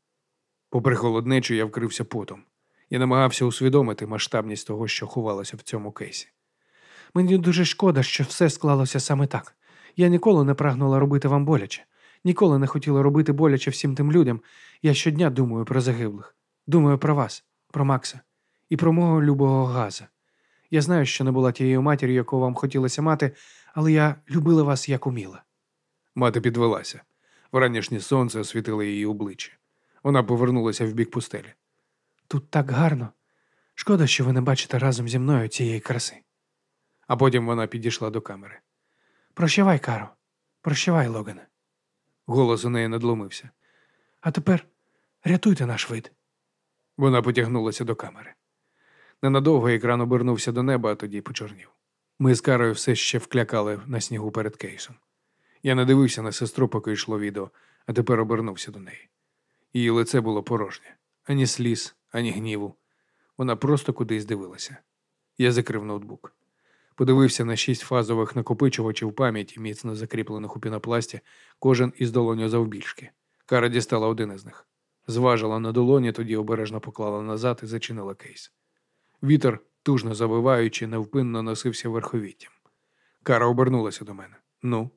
Попри холоднечу, я вкрився потом. Я намагався усвідомити масштабність того, що ховалося в цьому кейсі. Мені дуже шкода, що все склалося саме так. Я ніколи не прагнула робити вам боляче. Ніколи не хотіла робити боляче всім тим людям. Я щодня думаю про загиблих. Думаю про вас, про Макса і про мого любого Газа. Я знаю, що не була тією матір'ю, яку вам хотілося мати, але я любила вас, як уміла. Мати підвелася. Вранішнє сонце освітило її обличчя. Вона повернулася в бік пустелі. Тут так гарно. Шкода, що ви не бачите разом зі мною цієї краси. А потім вона підійшла до камери. Прощавай, Каро. Прощавай, Логане. Голос у неї надломився. А тепер рятуйте наш вид. Вона потягнулася до камери. Ненадовго екран обернувся до неба, а тоді почорнів. Ми з Карою все ще вклякали на снігу перед кейсом. Я не дивився на сестру, поки йшло відео, а тепер обернувся до неї. Її лице було порожнє. Ані сліз, ані гніву. Вона просто кудись дивилася. Я закрив ноутбук. Подивився на шість фазових накопичувачів пам'яті, міцно закріплених у пінопласті, кожен із долоню завбільшки. Кара дістала один із них. Зважила на долоні, тоді обережно поклала назад і зачинила кейс. Вітер, тужно завиваючи, невпинно носився верховіттям. Кара обернулася до мене. Ну?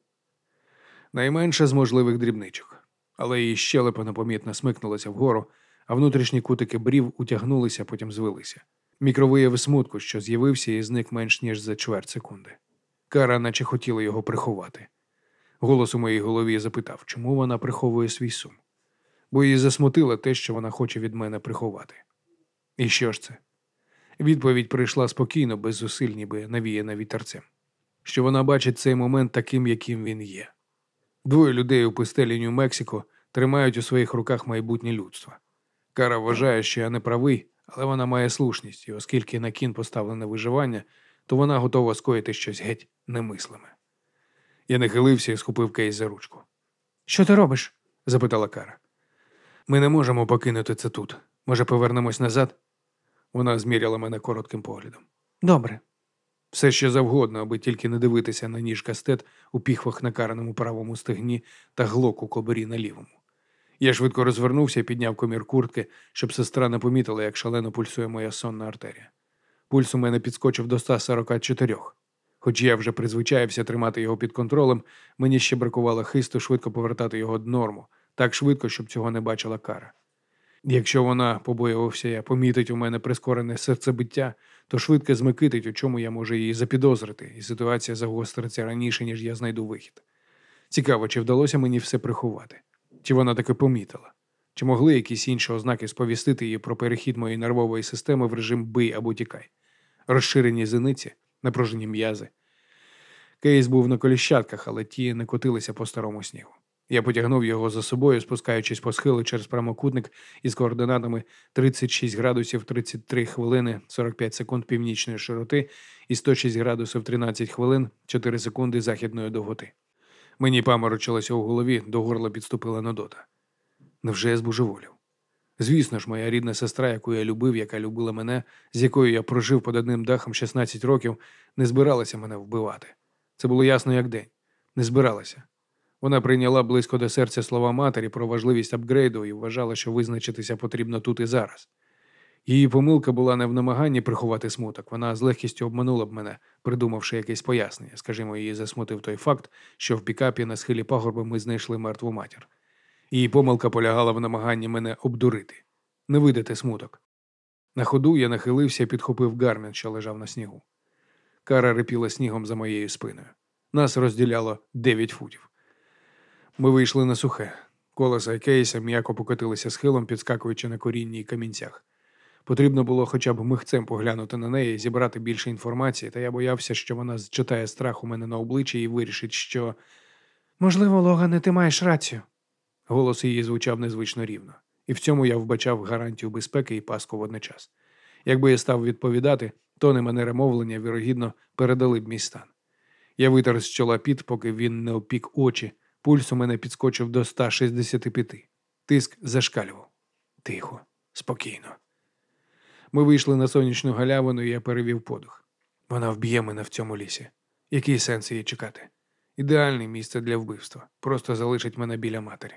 Найменше з можливих дрібничок. Але її щелепа непомітно смикнулася вгору, а внутрішні кутики брів утягнулися, потім звелися. Мікровияв смутку, що з'явився і зник менш ніж за чверть секунди. Кара наче хотіла його приховати. Голос у моїй голові запитав, чому вона приховує свій сум. Бо її засмутило те, що вона хоче від мене приховати. І що ж це? Відповідь прийшла спокійно, без зусиль, ніби навіяна вітерцем. Що вона бачить цей момент таким, яким він є. Двоє людей у пустелі Нью-Мексико тримають у своїх руках майбутнє людства. Кара вважає, що я не правий, Але вона має слушність, і оскільки на кін поставлене виживання, то вона готова скоїти щось геть немислиме. Я нахилився і схопив Кейс за ручку. Що ти робиш? Запитала Кара. Ми не можемо покинути це тут. Може, повернемось назад? Вона зміряла мене коротким поглядом. Добре. Все що завгодно, аби тільки не дивитися на ніж кастет у піхвах на Караному правому стегні та глок у кобурі на лівому. Я швидко розвернувся і підняв комір куртки, щоб сестра не помітила, як шалено пульсує моя сонна артерія. Пульс у мене підскочив до ста сорока чотирьох. Хоч я вже призвичаєвся тримати його під контролем, мені ще бракувало хисту швидко повертати його до норму, так швидко, щоб цього не бачила Кара. Якщо вона, побоювався я, помітить у мене прискорене серцебиття, то швидко змикитить, у чому я можу її запідозрити, і ситуація загостриться раніше, ніж я знайду вихід. Цікаво, чи вдалося мені все приховати? Чи вона таки помітила? Чи могли якісь інші ознаки сповістити її про перехід моєї нервової системи в режим «бий або тікай»? Розширені зениці, напружені м'язи. Кейс був на коліщатках, але ті не котилися по старому снігу. Я потягнув його за собою, спускаючись по схилу через прямокутник із координатами тридцять шість градусів тридцять три хвилини сорок п'ять секунд північної широти і сто шість градусів тринадцять хвилин чотири секунди західної довготи. Мені паморочилося у голові, до горла підступила нудота. Невже я збожеволів? Звісно ж, моя рідна сестра, яку я любив, яка любила мене, з якою я прожив під одним дахом шістнадцять років, не збиралася мене вбивати. Це було ясно як день. Не збиралася. Вона прийняла близько до серця слова матері про важливість апгрейду і вважала, що визначитися потрібно тут і зараз. Її помилка була не в намаганні приховати смуток, вона з легкістю обманула б мене, придумавши якесь пояснення. Скажімо, її засмутив той факт, що в пікапі на схилі пагорба ми знайшли мертву матір. Її помилка полягала в намаганні мене обдурити, не видати смуток. На ходу я нахилився і підхопив гармін, що лежав на снігу. Кара рипіла снігом за моєю спиною. Нас розділяло дев'ять футів. Ми вийшли на сухе. Колеса і Кейса м'яко покотилися схилом, підскакуючи на корінні й камінцях. Потрібно було хоча б михцем поглянути на неї і зібрати більше інформації, та я боявся, що вона зчитає страх у мене на обличчі і вирішить, що... Можливо, Логане, ти маєш рацію. Голос її звучав незвично рівно. І в цьому я вбачав гарантію безпеки і пастку водночас. Якби я став відповідати, тони манери мовлення, вірогідно, передали б мій стан. Я витер з чола піт, поки він не опік очі. Пульс у мене підскочив до ста шістдесяти п'яти. Тиск зашкалював. Тихо, спокійно. Ми вийшли на сонячну галявину, і я перевів подих. Вона вб'є мене в цьому лісі. Який сенс її чекати? Ідеальне місце для вбивства. Просто залишить мене біля матері.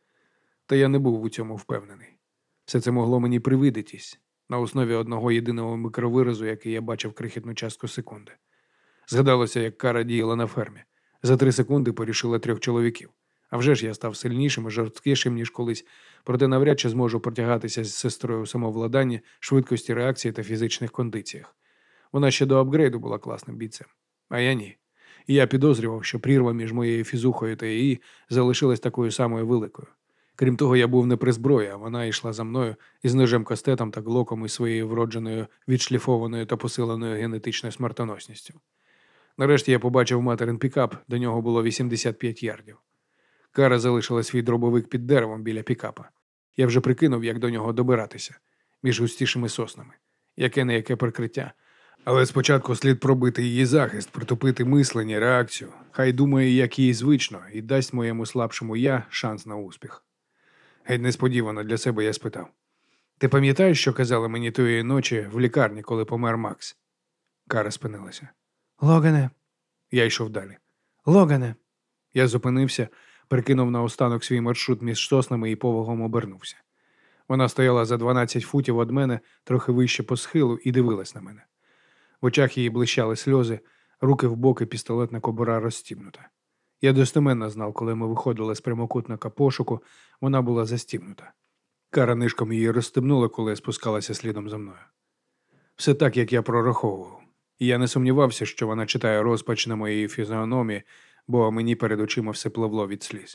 Та я не був у цьому впевнений. Все це могло мені привидитись на основі одного єдиного мікровиразу, який я бачив крихітну частку секунди. Згадалося, як Кара діяла на фермі. За три секунди порішила трьох чоловіків. А вже ж я став сильнішим і жорсткішим, ніж колись, проте навряд чи зможу протягатися з сестрою у самовладанні, швидкості реакції та фізичних кондиціях. Вона ще до апгрейду була класним бійцем, а я ні. І я підозрював, що прірва між моєю фізухою та її залишилась такою самою великою. Крім того, я був не при зброї, а вона йшла за мною із ножем-кастетом та глоком із своєю вродженою, відшліфованою та посиленою генетичною смертоносністю. Нарешті я побачив материн пікап, до нього було вісімдесят п'ять ярдів. Кара залишила свій дробовик під деревом біля пікапа. Я вже прикинув, як до нього добиратися, між густішими соснами. Яке-не-яке прикриття. Але спочатку слід пробити її захист, притупити мислення, реакцію. Хай думає, як їй звично, і дасть моєму слабшому «я» шанс на успіх. Геть несподівано для себе я спитав. «Ти пам'ятаєш, що казала мені тої ночі в лікарні, коли помер Макс?» Кара спинилася. Логане. Я йшов далі. Логане. Я зупинився, прикинув наостанок свій маршрут між соснами і повагом обернувся. Вона стояла за дванадцять футів від мене, трохи вище по схилу, і дивилась на мене. В очах її блищали сльози, руки в боки, пістолетна кобура розстібнута. Я достеменно знав, коли ми виходили з прямокутника пошуку, вона була застібнута. Кара нишком її розстебнула, коли спускалася слідом за мною. Все так, як я прораховував. І я не сумнівався, що вона читає розпач на моїй фізіономії, бо мені перед очима все пливло від сліз.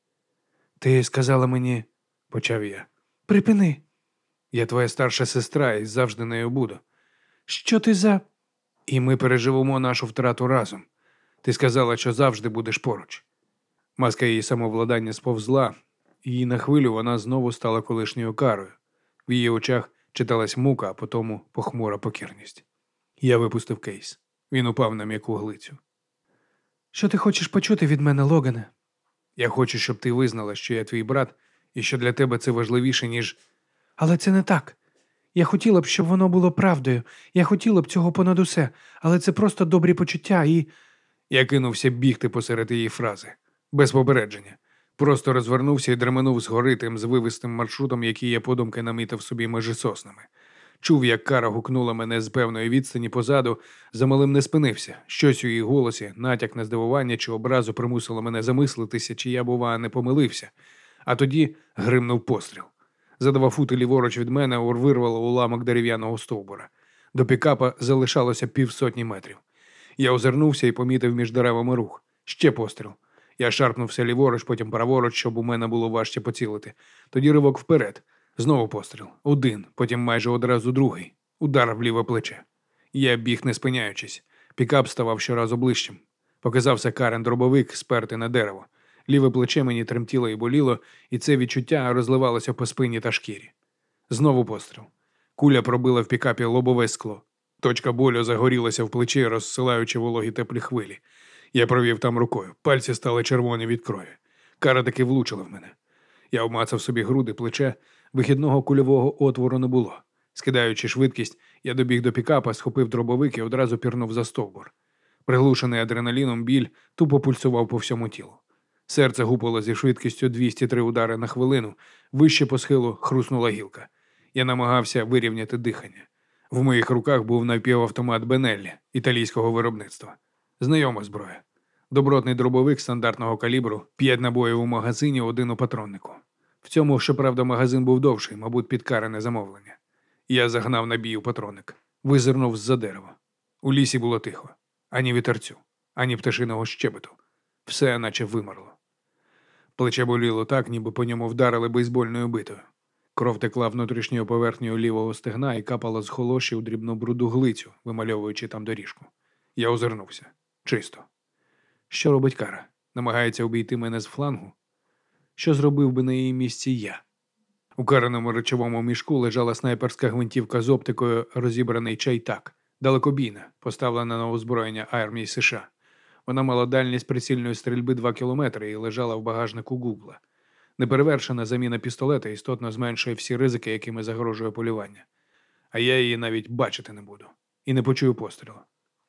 «Ти сказала мені...» – почав я. «Припини!» «Я твоя старша сестра і завжди нею буду». «Що ти за...» «І ми переживемо нашу втрату разом. Ти сказала, що завжди будеш поруч». Маска її самовладання сповзла, і на хвилю вона знову стала колишньою Карою. В її очах Читалась мука, а потому похмура покірність. Я випустив кейс. Він упав на м'яку глицю. Що ти хочеш почути від мене, Логане? Я хочу, щоб ти визнала, що я твій брат, і що для тебе це важливіше, ніж... Але це не так. Я хотіла б, щоб воно було правдою. Я хотіла б цього понад усе, але це просто добрі почуття і... Я кинувся бігти посеред її фрази. Без попередження. Просто розвернувся і дременув згори тим звивистим маршрутом, який я подумки намітив собі межі соснами. Чув, як Кара гукнула мене з певної відстані позаду, замалим не спинився. Щось у її голосі, натяк на здивування чи образу примусило мене замислитися, чи я, бува, не помилився. А тоді гримнув постріл. За два фути ліворуч від мене вирвало уламок дерев'яного стовбура. До пікапа залишалося півсотні метрів. Я озирнувся і помітив між деревами рух. Ще постріл. Я шарпнувся ліворуч, потім праворуч, щоб у мене було важче поцілити. Тоді ривок вперед. Знову постріл. Один, потім майже одразу другий. Удар в ліве плече. Я біг, не спиняючись. Пікап ставав щоразу ближчим. Показався Карен дробовик, спертий на дерево. Ліве плече мені тремтіло і боліло, і це відчуття розливалося по спині та шкірі. Знову постріл. Куля пробила в пікапі лобове скло. Точка болю загорілася в плечі, розсилаючи вологі теплі хвилі. Я провів там рукою. Пальці стали червоні від крові. Кара таки влучила в мене. Я обмацав собі груди, плече. Вихідного кульового отвору не було. Скидаючи швидкість, я добіг до пікапа, схопив дробовик і одразу пірнув за стовбур. Приглушений адреналіном біль тупо пульсував по всьому тілу. Серце гупало зі швидкістю двісті три удари на хвилину, вище по схилу хруснула гілка. Я намагався вирівняти дихання. В моїх руках був напівавтомат Бенеллі італійського виробництва. Знайома зброя. Добротний дробовик стандартного калібру, п'ять набоїв у магазині, один у патроннику. В цьому, щоправда, магазин був довший, мабуть, підкарене замовлення. Я загнав набій у патронник, визирнув з-за дерева. У лісі було тихо. Ані вітерцю, ані пташиного щебету. Все наче вимерло. Плече боліло так, ніби по ньому вдарили бейсбольною битою. Кров текла внутрішньою поверхнею лівого стегна і капала з холоші у дрібну бруду глицю, вимальовуючи там доріжку. Я озирнувся. Чисто. Що робить Кара? Намагається обійти мене з флангу? Що зробив би на її місці я? У Кариному речовому мішку лежала снайперська гвинтівка з оптикою, розібраний чайтак. Далекобійна, поставлена на озброєння армії США. Вона мала дальність прицільної стрільби два кілометри і лежала в багажнику Гугла. Неперевершена заміна пістолета істотно зменшує всі ризики, якими загрожує полювання. А я її навіть бачити не буду. І не почую пострілу.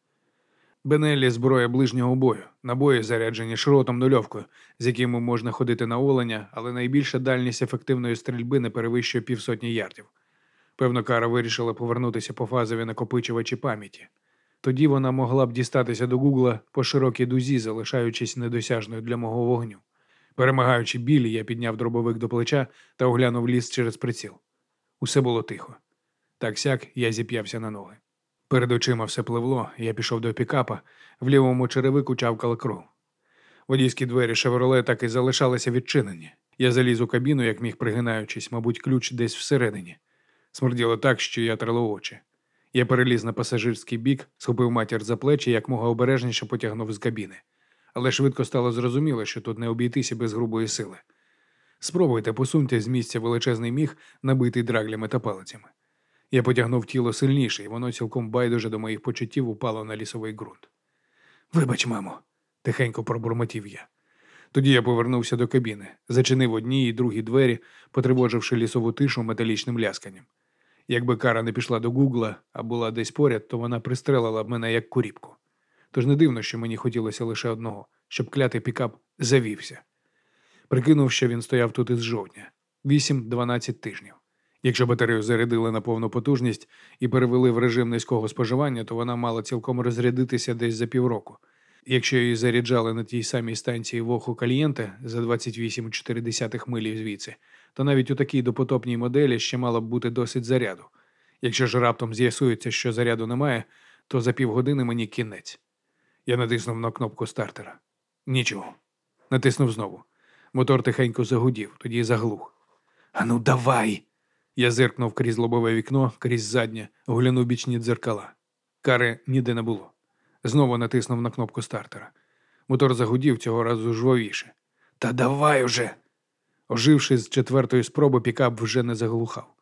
Бенеллі – зброя ближнього бою. Набої заряджені шротом нульовкою, з якими можна ходити на оленя, але найбільша дальність ефективної стрільби не перевищує півсотні ярдів. Певно, Кара вирішила повернутися по фазові накопичувачі пам'яті. Тоді вона могла б дістатися до Гугла по широкій дузі, залишаючись недосяжною для мого вогню. Перемагаючи біль, я підняв дробовик до плеча та оглянув ліс через приціл. Усе було тихо. Так-сяк я зіп'явся на ноги. Перед очима все пливло, я пішов до пікапа, в лівому черевику чавкала кров. Водійські двері «Шевроле» так і залишалися відчинені. Я заліз у кабіну, як міг пригинаючись, мабуть, ключ десь всередині. Смерділо так, що я трило очі. Я переліз на пасажирський бік, схопив матір за плечі, як мога обережніше потягнув з кабіни. Але швидко стало зрозуміло, що тут не обійтися без грубої сили. Спробуйте, посуньте з місця величезний міг, набитий драглями та палицями. Я потягнув тіло сильніше, і воно цілком байдуже до моїх почуттів упало на лісовий ґрунт. «Вибач, мамо», – тихенько пробурмотів я. Тоді я повернувся до кабіни, зачинив одні і другі двері, потривоживши лісову тишу металічним лясканням. Якби Кара не пішла до Гугла, а була десь поряд, то вона пристрелила б мене як куріпку. Тож не дивно, що мені хотілося лише одного, щоб клятий пікап завівся. Прикинув, що він стояв тут із жовтня. вісім-дванадцять тижнів. Якщо батарею зарядили на повну потужність і перевели в режим низького споживання, то вона мала цілком розрядитися десь за півроку. Якщо її заряджали на тій самій станції Воху Кальєнте за двадцять вісім цілих чотири десятих милі звідси, то навіть у такій допотопній моделі ще мало б бути досить заряду. Якщо ж раптом з'ясується, що заряду немає, то за півгодини мені кінець. Я натиснув на кнопку стартера. Нічого. Натиснув знову. Мотор тихенько загудів, тоді заглух. «Ану, давай!» Я зиркнув крізь лобове вікно, крізь заднє, оглянув бічні дзеркала. Кари ніде не було. Знову натиснув на кнопку стартера. Мотор загудів цього разу жвавіше. «Та давай уже!» Оживши з четвертої спроби, пікап вже не заглухав.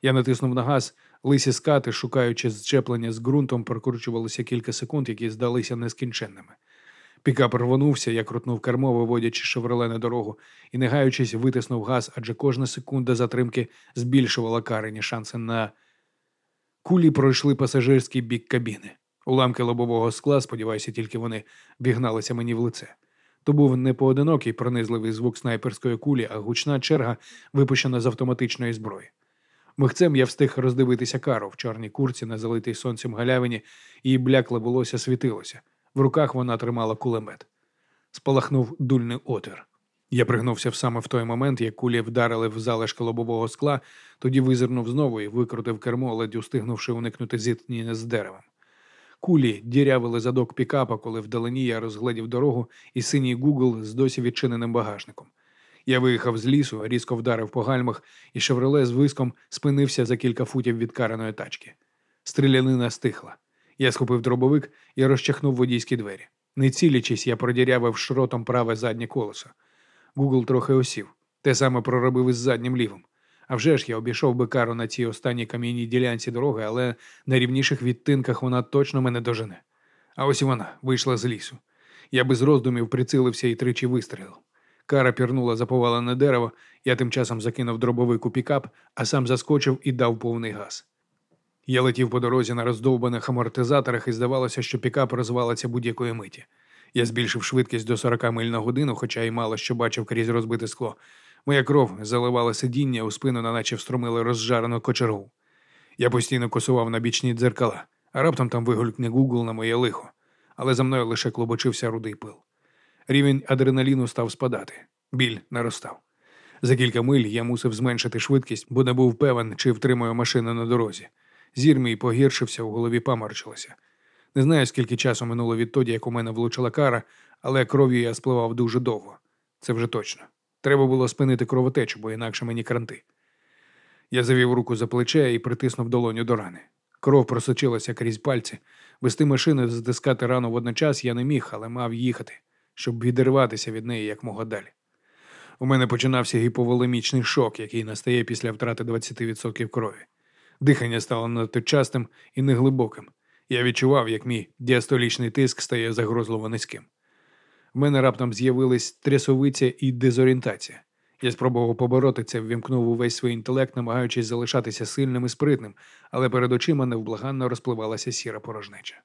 Я натиснув на газ, лисі скати, шукаючи зчеплення з ґрунтом, прокручувалися кілька секунд, які здалися нескінченними. Пікап рвонувся, я крутнув кермо, виводячи «Шевроле» на дорогу, і, не гаючись, витиснув газ, адже кожна секунда затримки збільшувала Карині шанси на... Кулі пройшли пасажирський бік кабіни. Уламки лобового скла, сподіваюся, тільки вони бігналися мені в лице. То був не поодинокий пронизливий звук снайперської кулі, а гучна черга, випущена з автоматичної зброї. Михцем я встиг роздивитися Кару в чорній курці на залитій сонцем галявині, її блякле волосся світилося. В руках вона тримала кулемет. Спалахнув дульний отвір. Я пригнувся саме в той момент, як кулі вдарили в залишки лобового скла, тоді визирнув знову і викрутив кермо, ледь устигнувши уникнути зіткнення з деревом. Кулі дірявили задок пікапа, коли вдалині я розгледів дорогу і синій Гугл з досі відчиненим багажником. Я виїхав з лісу, різко вдарив по гальмах, і «Шевроле» з виском спинився за кілька футів від Кариної тачки. Стрілянина стихла. Я схопив дробовик і розчахнув водійські двері. Не цілячись, я продірявив шротом праве заднє колесо. Гугл трохи осів. Те саме проробив із заднім лівим. А вже ж я обійшов би Кару на цій останній кам'яній ділянці дороги, але на рівніших відтинках вона точно мене дожене. А ось і вона вийшла з лісу. Я без роздумів прицилився і тричі вистрілив. Кара пірнула за повалене дерево, я тим часом закинув дробовик у пікап, а сам заскочив і дав повний газ. Я летів по дорозі на роздовбаних амортизаторах і здавалося, що пікап розвалиться будь-якої миті. Я збільшив швидкість до сорока миль на годину, хоча й мало що бачив крізь розбите скло. Моя кров заливала сидіння, у спину неначе встромили розжарену кочергу. Я постійно косував на бічні дзеркала, а раптом там вигулькне Гугл на моє лихо. Але за мною лише клобочився рудий пил. Рівень адреналіну став спадати. Біль наростав. За кілька миль я мусив зменшити швидкість, бо не був певен, чи втримаю машину на дорозі. Зір мій погіршився, у голові паморочилося. Не знаю, скільки часу минуло відтоді, як у мене влучила Кара, але кров'ю я спливав дуже довго. Це вже точно. Треба було спинити кровотечу, бо інакше мені кранти. Я завів руку за плече і притиснув долоню до рани. Кров просочилася крізь пальці. Вести машину, затискати рану водночас я не міг, але мав їхати, щоб відірватися від неї якмога далі. У мене починався гіповолемічний шок, який настає після втрати двадцять відсотків крові. Дихання стало надто частим і неглибоким. Я відчував, як мій діастолічний тиск стає загрозливо низьким. В мене раптом з'явились трясовиця і дезорієнтація. Я спробував побороти це, ввімкнув увесь свій інтелект, намагаючись залишатися сильним і спритним, але перед очима невблаганно розпливалася сіра порожнеча.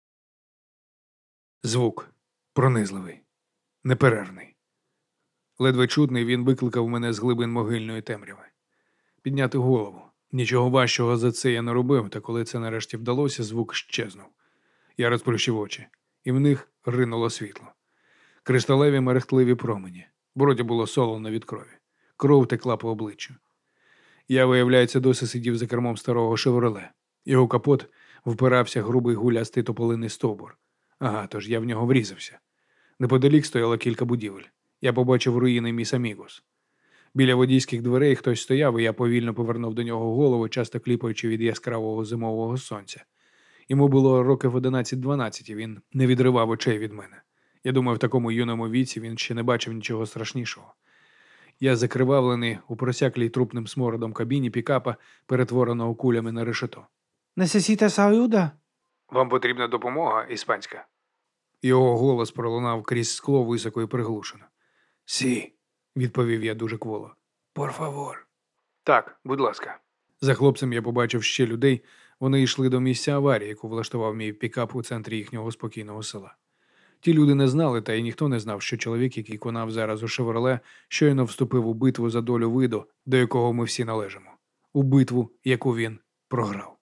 Звук. Пронизливий. Неперервний. Ледве чутний, він викликав мене з глибин могильної темряви. Підняти голову. Нічого важчого за це я не робив, та коли це нарешті вдалося, звук щезнув. Я розплющив очі, і в них ринуло світло. Кришталеві мерехтливі промені. Вроді було солоно від крові. Кров текла по обличчю. Я, виявляється, досі сидів за кермом старого «Шевроле». Його капот впирався грубий гулястий тополиний стовбур. Ага, тож я в нього врізався. Неподалік стояло кілька будівель. Я побачив руїни Міс Амігос. Біля водійських дверей хтось стояв, і я повільно повернув до нього голову, часто кліпаючи від яскравого зимового сонця. Йому було років одинадцять-дванадцять, і він не відривав очей від мене. Я думаю, в такому юному віці він ще не бачив нічого страшнішого. Я закривавлений у просяклій трупним смородом кабіні пікапа, перетвореного кулями на решето. «Necesitas ayuda?» «Вам потрібна допомога, іспанська?» Його голос пролунав крізь скло високо і приглушено. «Сі», – відповів я дуже кволо. «Пор фавор». «Так, будь ласка». За хлопцем я побачив ще людей. Вони йшли до місця аварії, яку влаштував мій пікап у центрі їхнього спокійного села. Ті люди не знали, та й ніхто не знав, що чоловік, який конав зараз у «Шевроле», щойно вступив у битву за долю виду, до якого ми всі належимо. У битву, яку він програв.